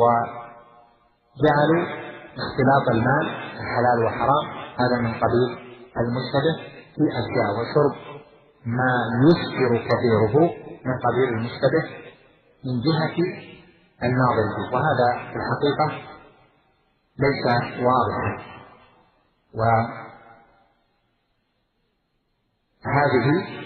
وجعلوا اختلاط المال الحلال وحرام هذا من قبيل المشتبه في أشياء، وشرب ما يسكر كثيره من قبيل المشتبه من جهة الناظر فيه، وهذا في الحقيقة ليس واضحا. وهذه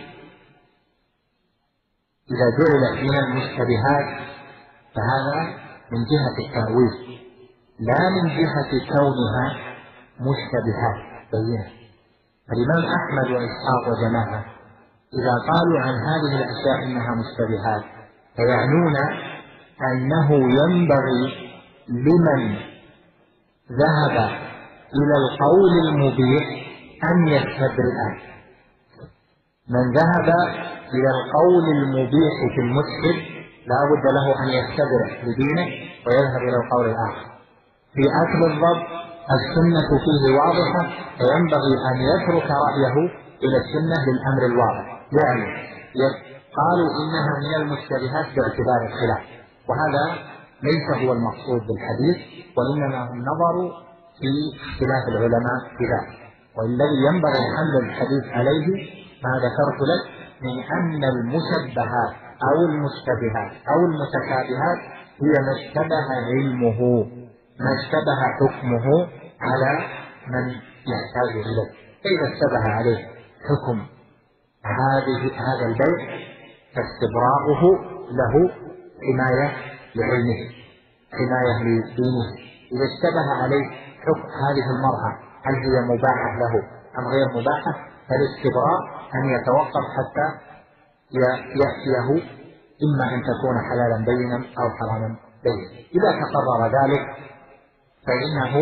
إذا جعلت من المشتبهات فهذا من جهة التأويل لا من جهة كونها مشتبهات بينة. الإمام أحمد وإسحاق وجماعة إذا قالوا عن هذه الأشياء إنها مشتبهات فيعنون أنه ينبغي لمن ذهب إلى القول المبيح أن يستبرئ. من ذهب إلى القول المبيح في المسكر لا بد له أن يستبرئ لدينه ويذهب إلى القول الآخر. في أكل الضب السنة فيه واضحة، فينبغي أن يترك رأيه إلى السنة للأمر الواضح. يعني قالوا إنها من المشتبهات باعتبار الخلاف، وهذا ليس هو المقصود بالحديث، وإنما هم نظروا في اختلاف العلماء في ذلك. والذي ينبغي حمل الحديث عليه ما ذكرت لك من أن المشبهات أو المشتبهات أو المتشابهات هي ما اشتبه علمه، ما اشتبه حكمه على من يحتاج إليه. فإذا اشتبه عليه حكم هذه هذا البيع فاستبراؤه له حماية لعلمه، حماية لدينه. إذا اشتبه عليه حكم هذه المرأة هل هي مباحة له أم غير مباحة، فالاستبراء أن يتوقف حتى يأتيه إما أن تكون حلالا بينا أو حراما بينا. إذا تقرر ذلك فإنه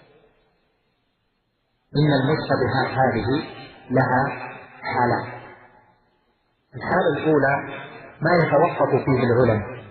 إن المشتبهات هذه لها حالات. الحالة الأولى ما يتوقف فيه العلماء،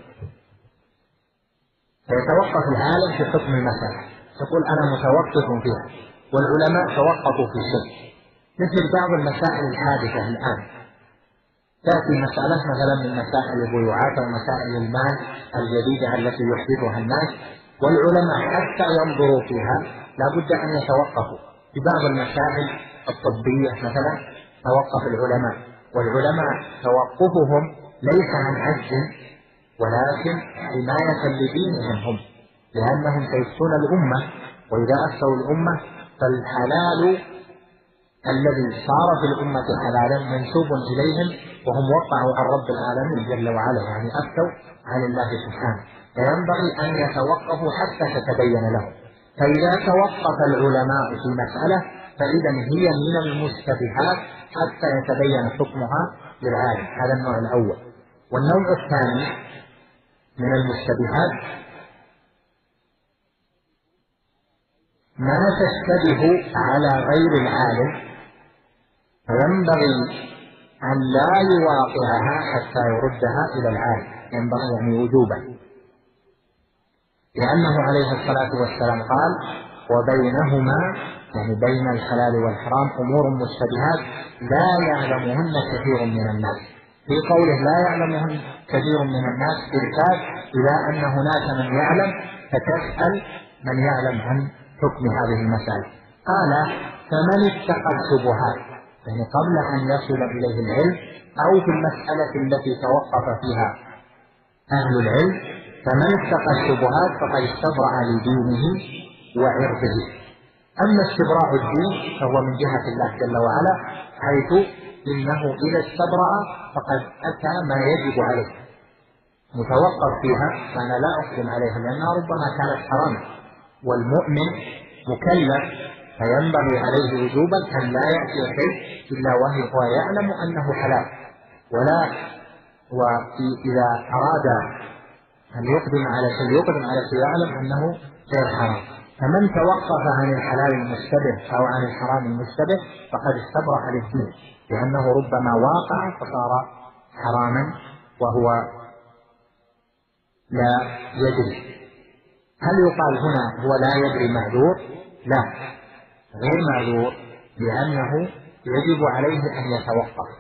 فيتوقف العالم في حكم المسألة، يقول أنا متوقف فيها، والعلماء توقفوا في شيء، مثل بعض المسائل الحادثة الآن. تأتي مسألة مثلا من مسائل البيوعات أو مسائل المال الجديدة التي يحدثها الناس، والعلماء حتى ينظروا فيها لا بد أن يتوقفوا. في بعض المسائل الطبية مثلا توقف العلماء، والعلماء توقفهم ليس عن عجز ولكن حماية لدينهم هم، لأنهم سيفتون الأمة، وإذا أفتوا الأمة فالحلال الذي صار في الأمة حلالا منسوب إليهم، وهم وقعوا عن رب العالمين جل وعلا، يعني أفتوا عن الله سبحانه، فينبغي أن يتوقفوا حتى تتبين لهم. فإذا توقف العلماء في مسألة فإذا هي من المشتبهات حتى يتبين حكمها للعالم. هذا النوع الأول. والنوع الثاني من المشتبهات ما تشتبه على غير العالم، فينبغي أن لا يواقعها حتى يردها إلى العالم، ينبغي يعني وجوبا، لأنه عليه الصلاة والسلام قال وبينهما يعني بين الحلال والحرام أمور مشتبهات لا يعلمهن كثير من الناس. في قوله لا يعلمهن كثير من الناس إرشاد إلى أن هناك من يعلم، فتسأل من يعلم عن حكم هذه المسألة. قال فمن اتقى الشبهات، يعني قبل أن يصل إليه العلم أو في المسألة التي توقف فيها أهل العلم، فمن اتقى الشبهات فقد استبرأ لدينه وعرضه. أما استبراء الدين فهو من جهة الله جل وعلا، حيث إنه إذا استبرأ فقد أتى ما يجب عليه، متوقف فيها فأنا لا أحكم عليها لأنها ربما كانت حراما، والمؤمن مكلف فينبغي عليه وجوبا أن لا يأتي شيء إلا وهو يعلم أنه حلال، ولا وإذا أراد أن يقدم على شيء يقدم على شيء يعلم أنه غير حرام. فمن توقف عن الحلال المشتبه أو عن الحرام المشتبه فقد استبرأ للدين، لأنه ربما واقع فصار حراما وهو لا يدري. هل يقال هنا هو لا يدري معذور؟ لا، غير معذور، لأنه يجب عليه أن يتوقف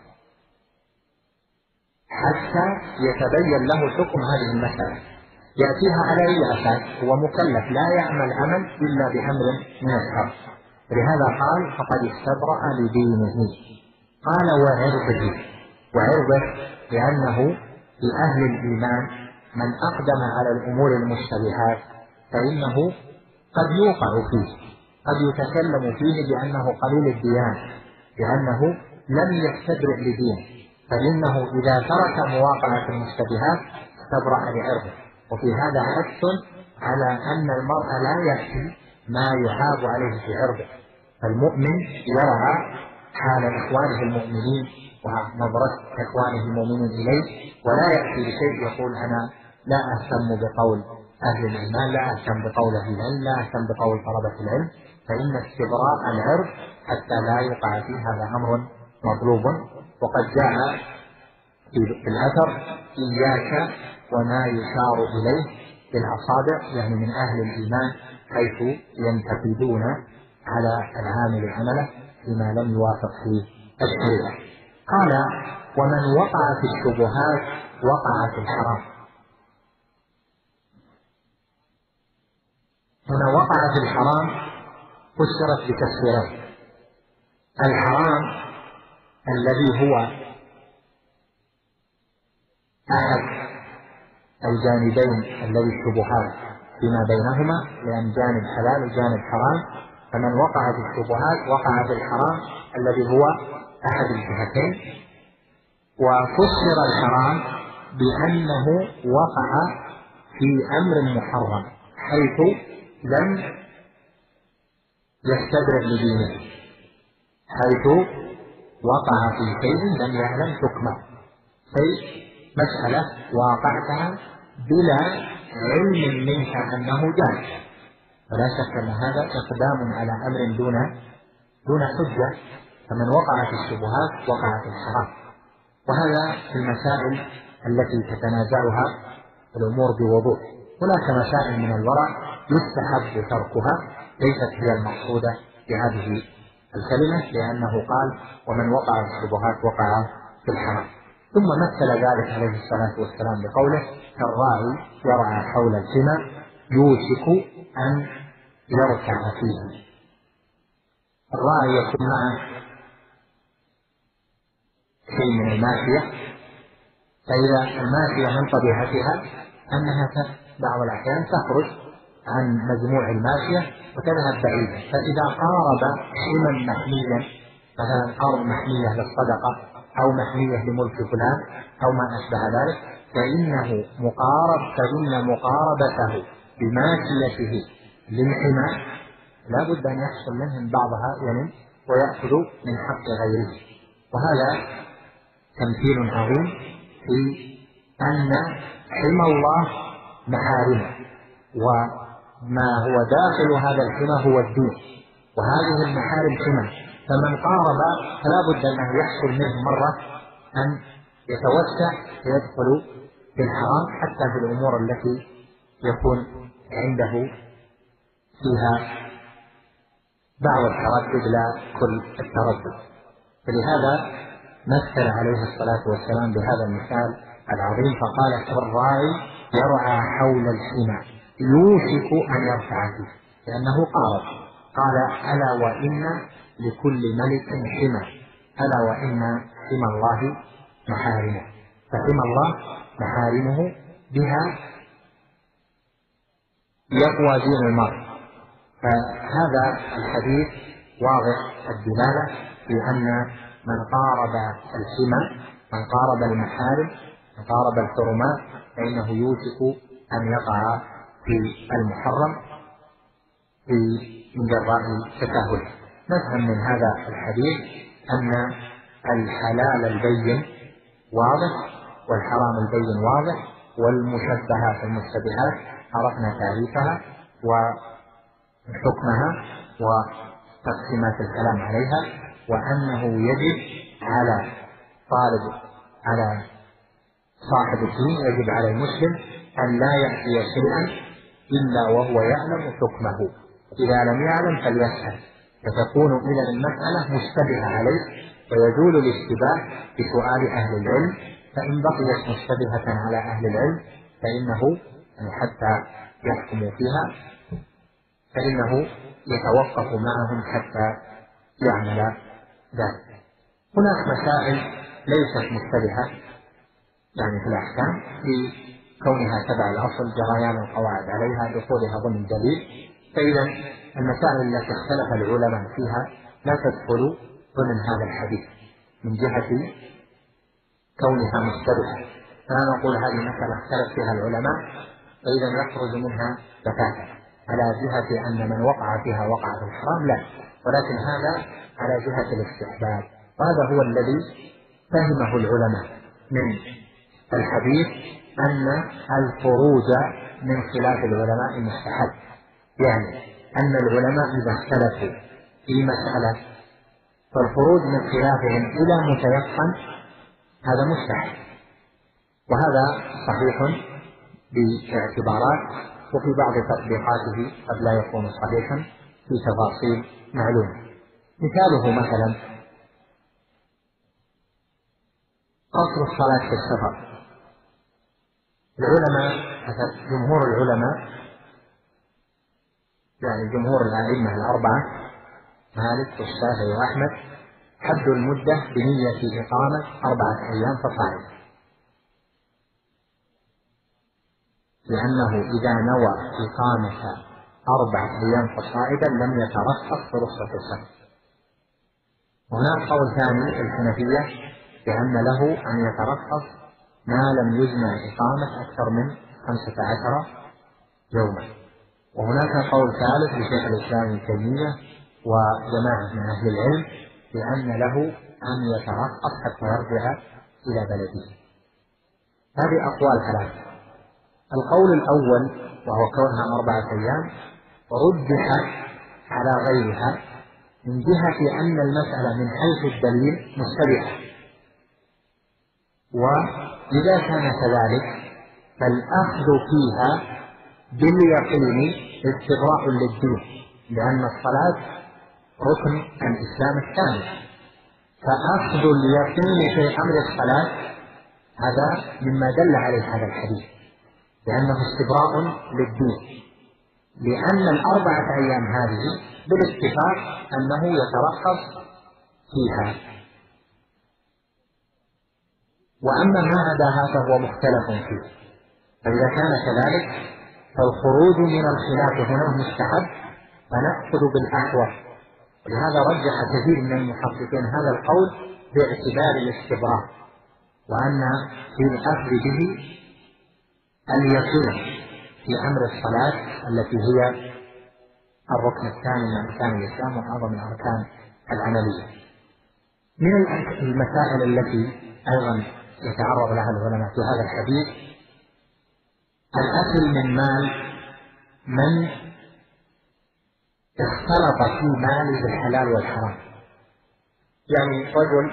حتى يتبين له حكم هذه المسألة. يأتيها على أي أساس؟ هو مكلف لا يعمل عمل إلا بأمر من الشرع، لهذا قال فقد استبرأ لدينه. قال وعرضه، وعرضه لأنه لأهل الإيمان من أقدم على الأمور المشتبهات فإنه قد يوقع فيه، قد يتكلم فيه بأنه قليل الديانة، لأنه لم يستبرئ لدينه، فإنه إذا ترك مواقعة المشتبهات استبرأ لعرضه. وفي هذا حث على أن المرء لا يأتي ما يحاب عليه في عرضه، فالمؤمن يرعى حال إخوانه المؤمنين ونظرة إخوانه المؤمنين إليه، ولا يأتي بشيء يقول أنا لا أهتم بقول أهل الإيمان، لا أهتم بقول أهل العلم، لا أهتم بقول طلبة العلم، فإن استبراء العرض حتى لا يقع فيه هذا أمر مطلوب. وقد جاء في الأثر: إياك وما يشار إليه بالأصابع، يعني من أهل الإيمان حيث ينتقدون على العامل عمله فيما لم يوافق فيه الشريعة. قال: ومن وقع في الشبهات وقع في الحرام. هنا وقع في الحرام فسرت بتفسيرين: الحرام الذي هو أحد الجانبين الذي الشبهات فيما بينهما، لأن جانب حلال وجانب حرام، فمن وقع في الشبهات وقع في الحرام الذي هو أحد الجهتين. وفسر الحرام بأنه وقع في أمر محرم حيث لم يستدرك لدينه، حيث وقع في شيء لم يعلم حكمه، شيء مسألة واقعتها بلا علم منك أنه جائز، ولا شك أن هذا إقدام على أمر دون دون حجة. فمن وقع في الشبهات وقع في الحرام. وهذا في المسائل التي تتنازعها الأمور بوضوح. هناك مسائل من الورع يستحب تركها، ليست هي المقصودة بهذه الكلمة، لأنه قال: ومن وقع في الشبهات وقع في الحرام. ثم مثل ذلك عليه الصلاة والسلام بقوله: كالراعي يرعى حول الحمى يوشك أن يركع فيه. الراعي يكون معه شيء من الماشية، فإذا الماشية من طبيعتها أنها بعض الأحيان تخرج عن مجموع الماشية وتذهب بعيدا، فإذا قارب حمى محميا، مثلا أرض محمية للصدقة أو محمية لملك فلان أو ما أشبه ذلك، فإنه مقارب فإن مقاربته بماشيته للحمى لا بد أن يحصل منهم بعضها ينم ويأخذ من حق غيره. وهذا تمثيل عظيم في أن حمى الله محارمه، وما هو داخل هذا الحمى هو الدين، وهذه المحارم حمى، فمن قارب فلا بد أنه يحصل منه مرة أن يتوسع ويدخل في الحرام، حتى في الأمور التي يكون عنده فيها بعض التردد لا كل التردد. فلهذا مثل عليه الصلاة والسلام بهذا المثال العظيم فقال: كالراعي يرعى حول الحمى يوشك أن يرفع فيه، لأنه قارب. قال: ألا وإن لكل ملك حمى، ألا وإن حمى الله محارمه. فحمى الله محارمه بها يقوى دين المرء. فهذا الحديث واضح الدلالة في أن من قارب الحمى، من قارب المحارم، من قارب الحرمات، فإنه يوشك أن يقع في المحرم في من جراء تساهله. نفهم من هذا الحديث أن الحلال البين واضح والحرام البين واضح، والمشبهات المشتبهات عرفنا تعريفها وحكمها وتقسيمات الكلام عليها، وأنه يجب على طالب على صاحب الدين، يجب على المسلم أن لا يأتي شيئا إلا وهو يعلم حكمه، إذا لم يعلم فليسأل، فتكون إذن المسألة مشتبهة عليه، ويزول الاشتباه بسؤال أهل العلم. فإن بقيت مشتبهة على أهل العلم فإنه حتى يحكموا فيها فإنه يتوقف معهم حتى يعمل ذلك. هناك مسائل ليست مشتبهة يعني في الأحكام في كونها تبع الأصل، جريان القواعد عليها، دخولها ضمن دليل. فإذا المسائل التي اختلف العلماء فيها لا تدخل ضمن هذا الحديث من جهة كونها مشتبهة، فلا نقول هذه مسألة اختلف فيها العلماء فإذا يخرج منها بتاتا على جهة أن من وقع فيها وقع في الحرام، لا، ولكن هذا على جهة الاستحباب. وهذا هو الذي فهمه العلماء من الحديث، أن الخروج من خلاف العلماء مستحب، يعني أن العلماء إذا اختلفوا في مسألة فالخروج من خلافهم إلى متيقن هذا مستحب، وهذا صحيح باعتبارات، وفي بعض تطبيقاته قد لا يكون صحيحا في تفاصيل معلومة. مثاله مثلا قصر الصلاة في السفر. العلماء مثلا جمهور العلماء يعني جمهور الأئمة الأربعة مالك والشافعي وأحمد حدوا المدة بنية إقامة أربعة أيام فصاعدا، لأنه إذا نوى إقامة أربعة أيام فصاعدا لم يترخص برخصة السفر. هناك قول ثاني الحنفية بأن له أن يترخص ما لم يجمع إقامة أكثر من خمسة عشر يوما. وهناك قول ثالث لشيخ الإسلام ابن تيمية وجماعة من أهل العلم بأن له أن يترخص حتى يرجع إلى بلده. هذه أقوال ثلاثة. القول الأول وهو كونها أربعة أيام رجح على غيرها من جهة أن المسألة من حيث الدليل مشتبهة، وإذا كان كذلك فالأخذ فيها باليقين استبراء للدين، لأن الصلاة ركن الإسلام الثاني، فأخذ اليقين في أمر الصلاة هذا مما دل عليه هذا الحديث، لأنه استبراء للدين، لأن الأربعة أيام هذه بالاتفاق أنه يترخص فيها. وأما ما عداها فهو مختلف فيه، فإذا كان كذلك فالخروج من الخلاف هنا مستحب فنأخذ بالأحوط، ولهذا رجح كثير من المحققين هذا القول باعتبار الاستبراء، وأن في الأخذ به اليقين في أمر الصلاة التي هي الركن الثاني من أركان الإسلام وأعظم الأركان العملية. من المسائل التي أيضا يتعرض لها العلماء في هذا الحديث الأكل من مال من اختلط في ماله بالحلال والحرام. يعني رجل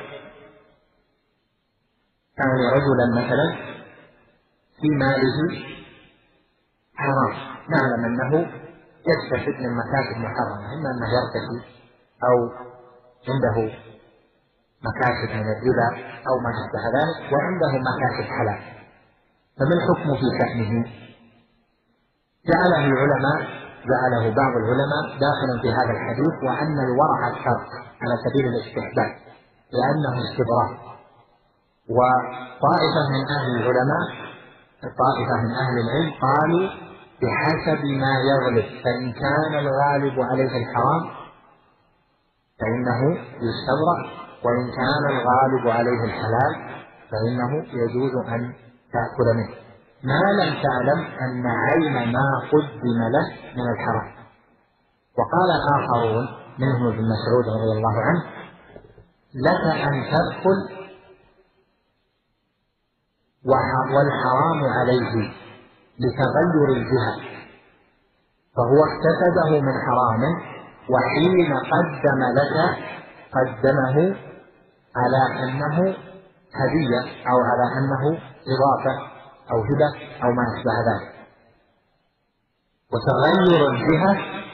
كان رجلا مثلا في ماله حرام، نعلم أنه يستفيد من مكاسب محرمة، إما أنه يرتكب أو عنده مكاسب من الربا أو ما شابه ذلك، وعنده مكاسب حلال، فما الحكم في شأنه؟ جعله العلماء جعله بعض العلماء داخلا في هذا الحديث، وأن الورع الشرط على سبيل الاستحباب لأنه استبراء. وطائفة من أهل العلماء طائفة من أهل العلم قالوا بحسب ما يغلب، فإن كان الغالب عليه الحرام فإنه يستبرأ، وإن كان الغالب عليه الحلال فإنه يجوز أن تأكل منه ما لم تعلم أن عين ما قدم له من الحرام. وقال آخرون منهم ابن مسعود رضي الله عنه لك أن تأكل والحرام عليه لتغير الجهة، فهو اكتسبه من حرام، وحين قدم لك قدمه على أنه هدية أو على أنه إضافة أو هبة أو ما أشبه ذلك. وتغير الجهة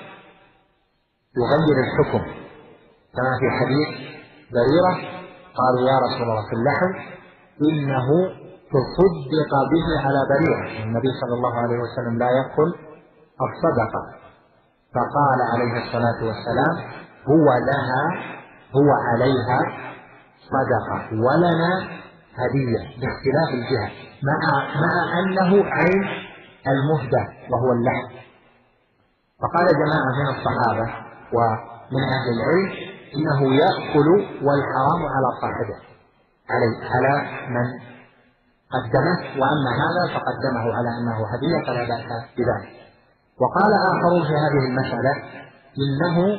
يغير الحكم، كما في حديث بريرة قالوا يا رسول الله في اللحم إنه تصدق به على بريرة، النبي صلى الله عليه وسلم لا يأكل الصدقة، فقال عليه الصلاة والسلام هو لها هو عليها صدقة ولنا هدية، باختلاف الجهة، مع, مع أنه عين المهدى وهو اللحم. فقال جماعة من الصحابة ومن أهل العلم إنه يأكل والحرام على صاحبه عليه على من قدمه، وأما هذا فقدمه على أنه هدية فلا بأس بذلك. وقال آخرون في هذه المسألة إنه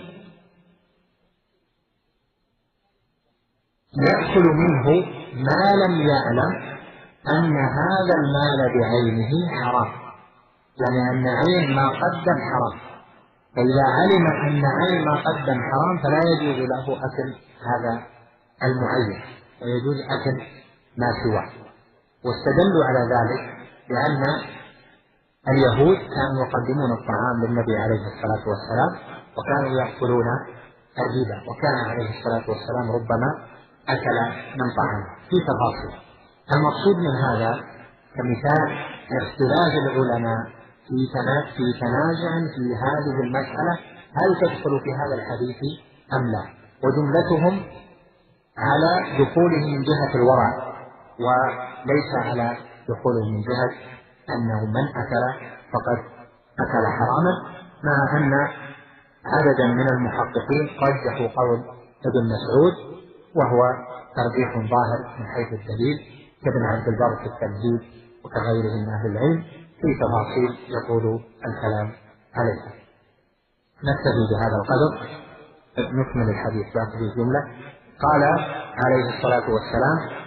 يأكل منه ما لم يعلم أن هذا المال بعينه حرام، يعني أن عين ما قدم حرام، فإذا علم أن عين ما قدم حرام فلا يجوز له أكل هذا المعين ويجوز أكل ما سواه. واستدلوا على ذلك بأن اليهود كانوا يقدمون الطعام للنبي عليه الصلاة والسلام وكانوا يأكلون الربا، وكان عليه الصلاة والسلام ربما أكل من طعامه في تفاصيل. المقصود من هذا كمثال اختلاف العلماء في تنازع في هذه المسألة هل تدخل في هذا الحديث أم لا، وجملتهم على دخوله من جهة الورع وليس على دخوله من جهة أنه من أكل فقد أكل حراما، مع أن عددا من المحققين رجحوا قول ابن مسعود وهو ترجيح ظاهر من حيث الدليل كابن عبد البر في التمهيد وكغيره من أهل العلم في تفاصيل يطول الكلام عليها. نكتفي بهذا القدر، نكمل الحديث بهذه الجملة. قال عليه الصلاة والسلام: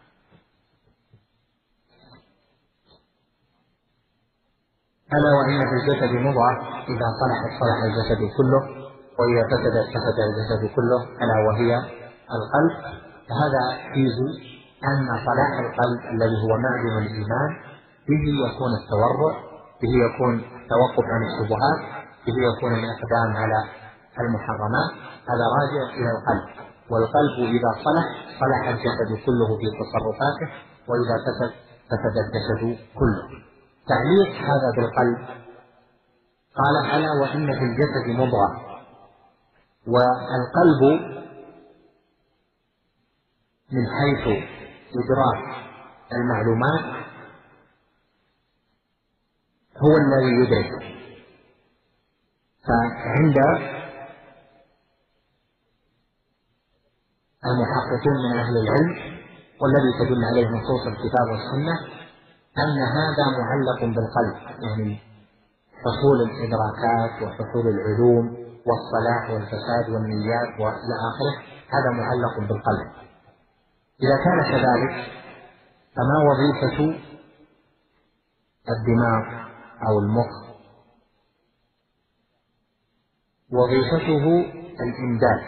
ألا وإن في الجسد مضغة إذا صلحت صلح الجسد كله وإذا فسدت فسد الجسد كله ألا وهي القلب. فهذا فيه أن صلاح القلب الذي هو معدن الإيمان به يكون التورع، به يكون التوقف عن الشبهات، به يكون الإقدام على المحرمات، هذا راجع إلى القلب. والقلب إذا صلح صلح الجسد كله في تصرفاته، وإذا فسد فسد الجسد كله. تعليق هذا بالقلب قال: ألا وإن في الجسد مضغة. والقلب من حيث إدراك المعلومات هو الذي يدرك. فعند المحققين من أهل العلم والذي تدل عليه نصوص الكتاب والسنة أن هذا معلق بالقلب، يعني حصول الإدراكات وحصول العلوم والصلاح والفساد والنيات وإلى آخره هذا معلق بالقلب. إذا كان كذلك فما وظيفة الدماغ أو المخ؟ وظيفته الإمداد.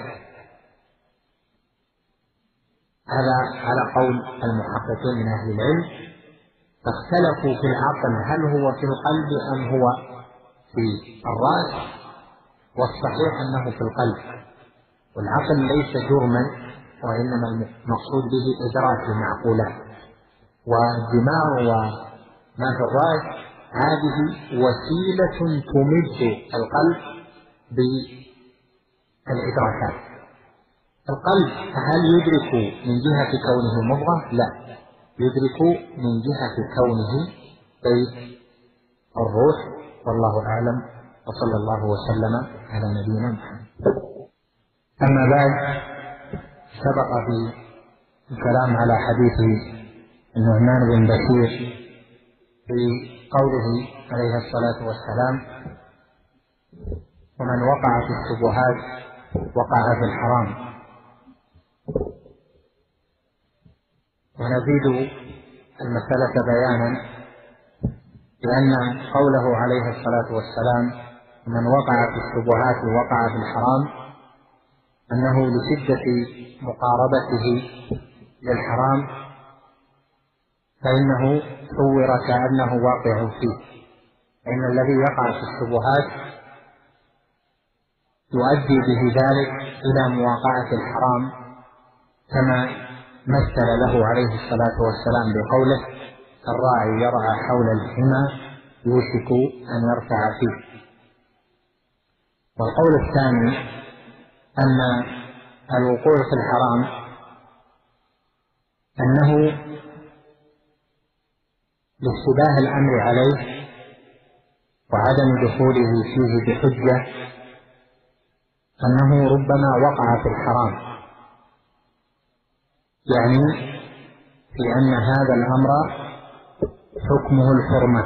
هذا على قول المحققين من أهل العلم، فاختلفوا في العقل هل هو في القلب أم هو في الرأس، والصحيح أنه في القلب. والعقل ليس جرما، وإنما المقصود به إدراك المعقولات، والدماغ وما في الرأس هذه وسيلة تمد القلب بالإدراكات. القلب هل يدرك من جهة كونه مضغة؟ لا، يدرك من جهة كونه بيت الروح، والله أعلم، وصلى الله وسلم على نبينا محمد. أما بعد، سبق في الكلام على حديث النعمان بن بشير في قوله عليه الصلاة والسلام: ومن وقع في الشبهات وقع في الحرام. ونزيد المسألة بيانا لأن قوله عليه الصلاة والسلام: من وقع في الشبهات وقع في الحرام، أنه لشدة مقاربته للحرام فإنه صور كأنه واقع فيه، فإن الذي يقع في الشبهات يؤدي به ذلك إلى مواقعة الحرام، كما مثل له عليه الصلاة والسلام بقوله: الراعي يرعى حول الحمى يوشك أن يرتع فيه. والقول الثاني أن الوقوع في الحرام أنه لاشتباه الأمر عليه وعدم دخوله فيه بحجة، أنه ربما وقع في الحرام، يعني في أن هذا الأمر حكمه الحرمة،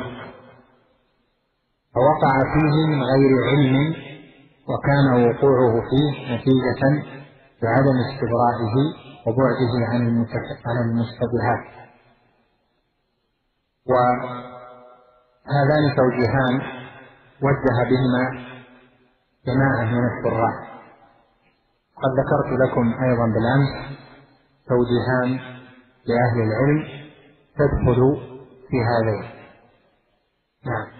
فوقع فيه من غير علم، وكان وقوعه فيه نتيجة لعدم استبرائه وبعده عن المشتبهات. هذان توجيهان وجه بهما جماعة من الشراح. قد ذكرت لكم أيضا بالأمس توجيهان لأهل العلم تدخل في هذين. نعم.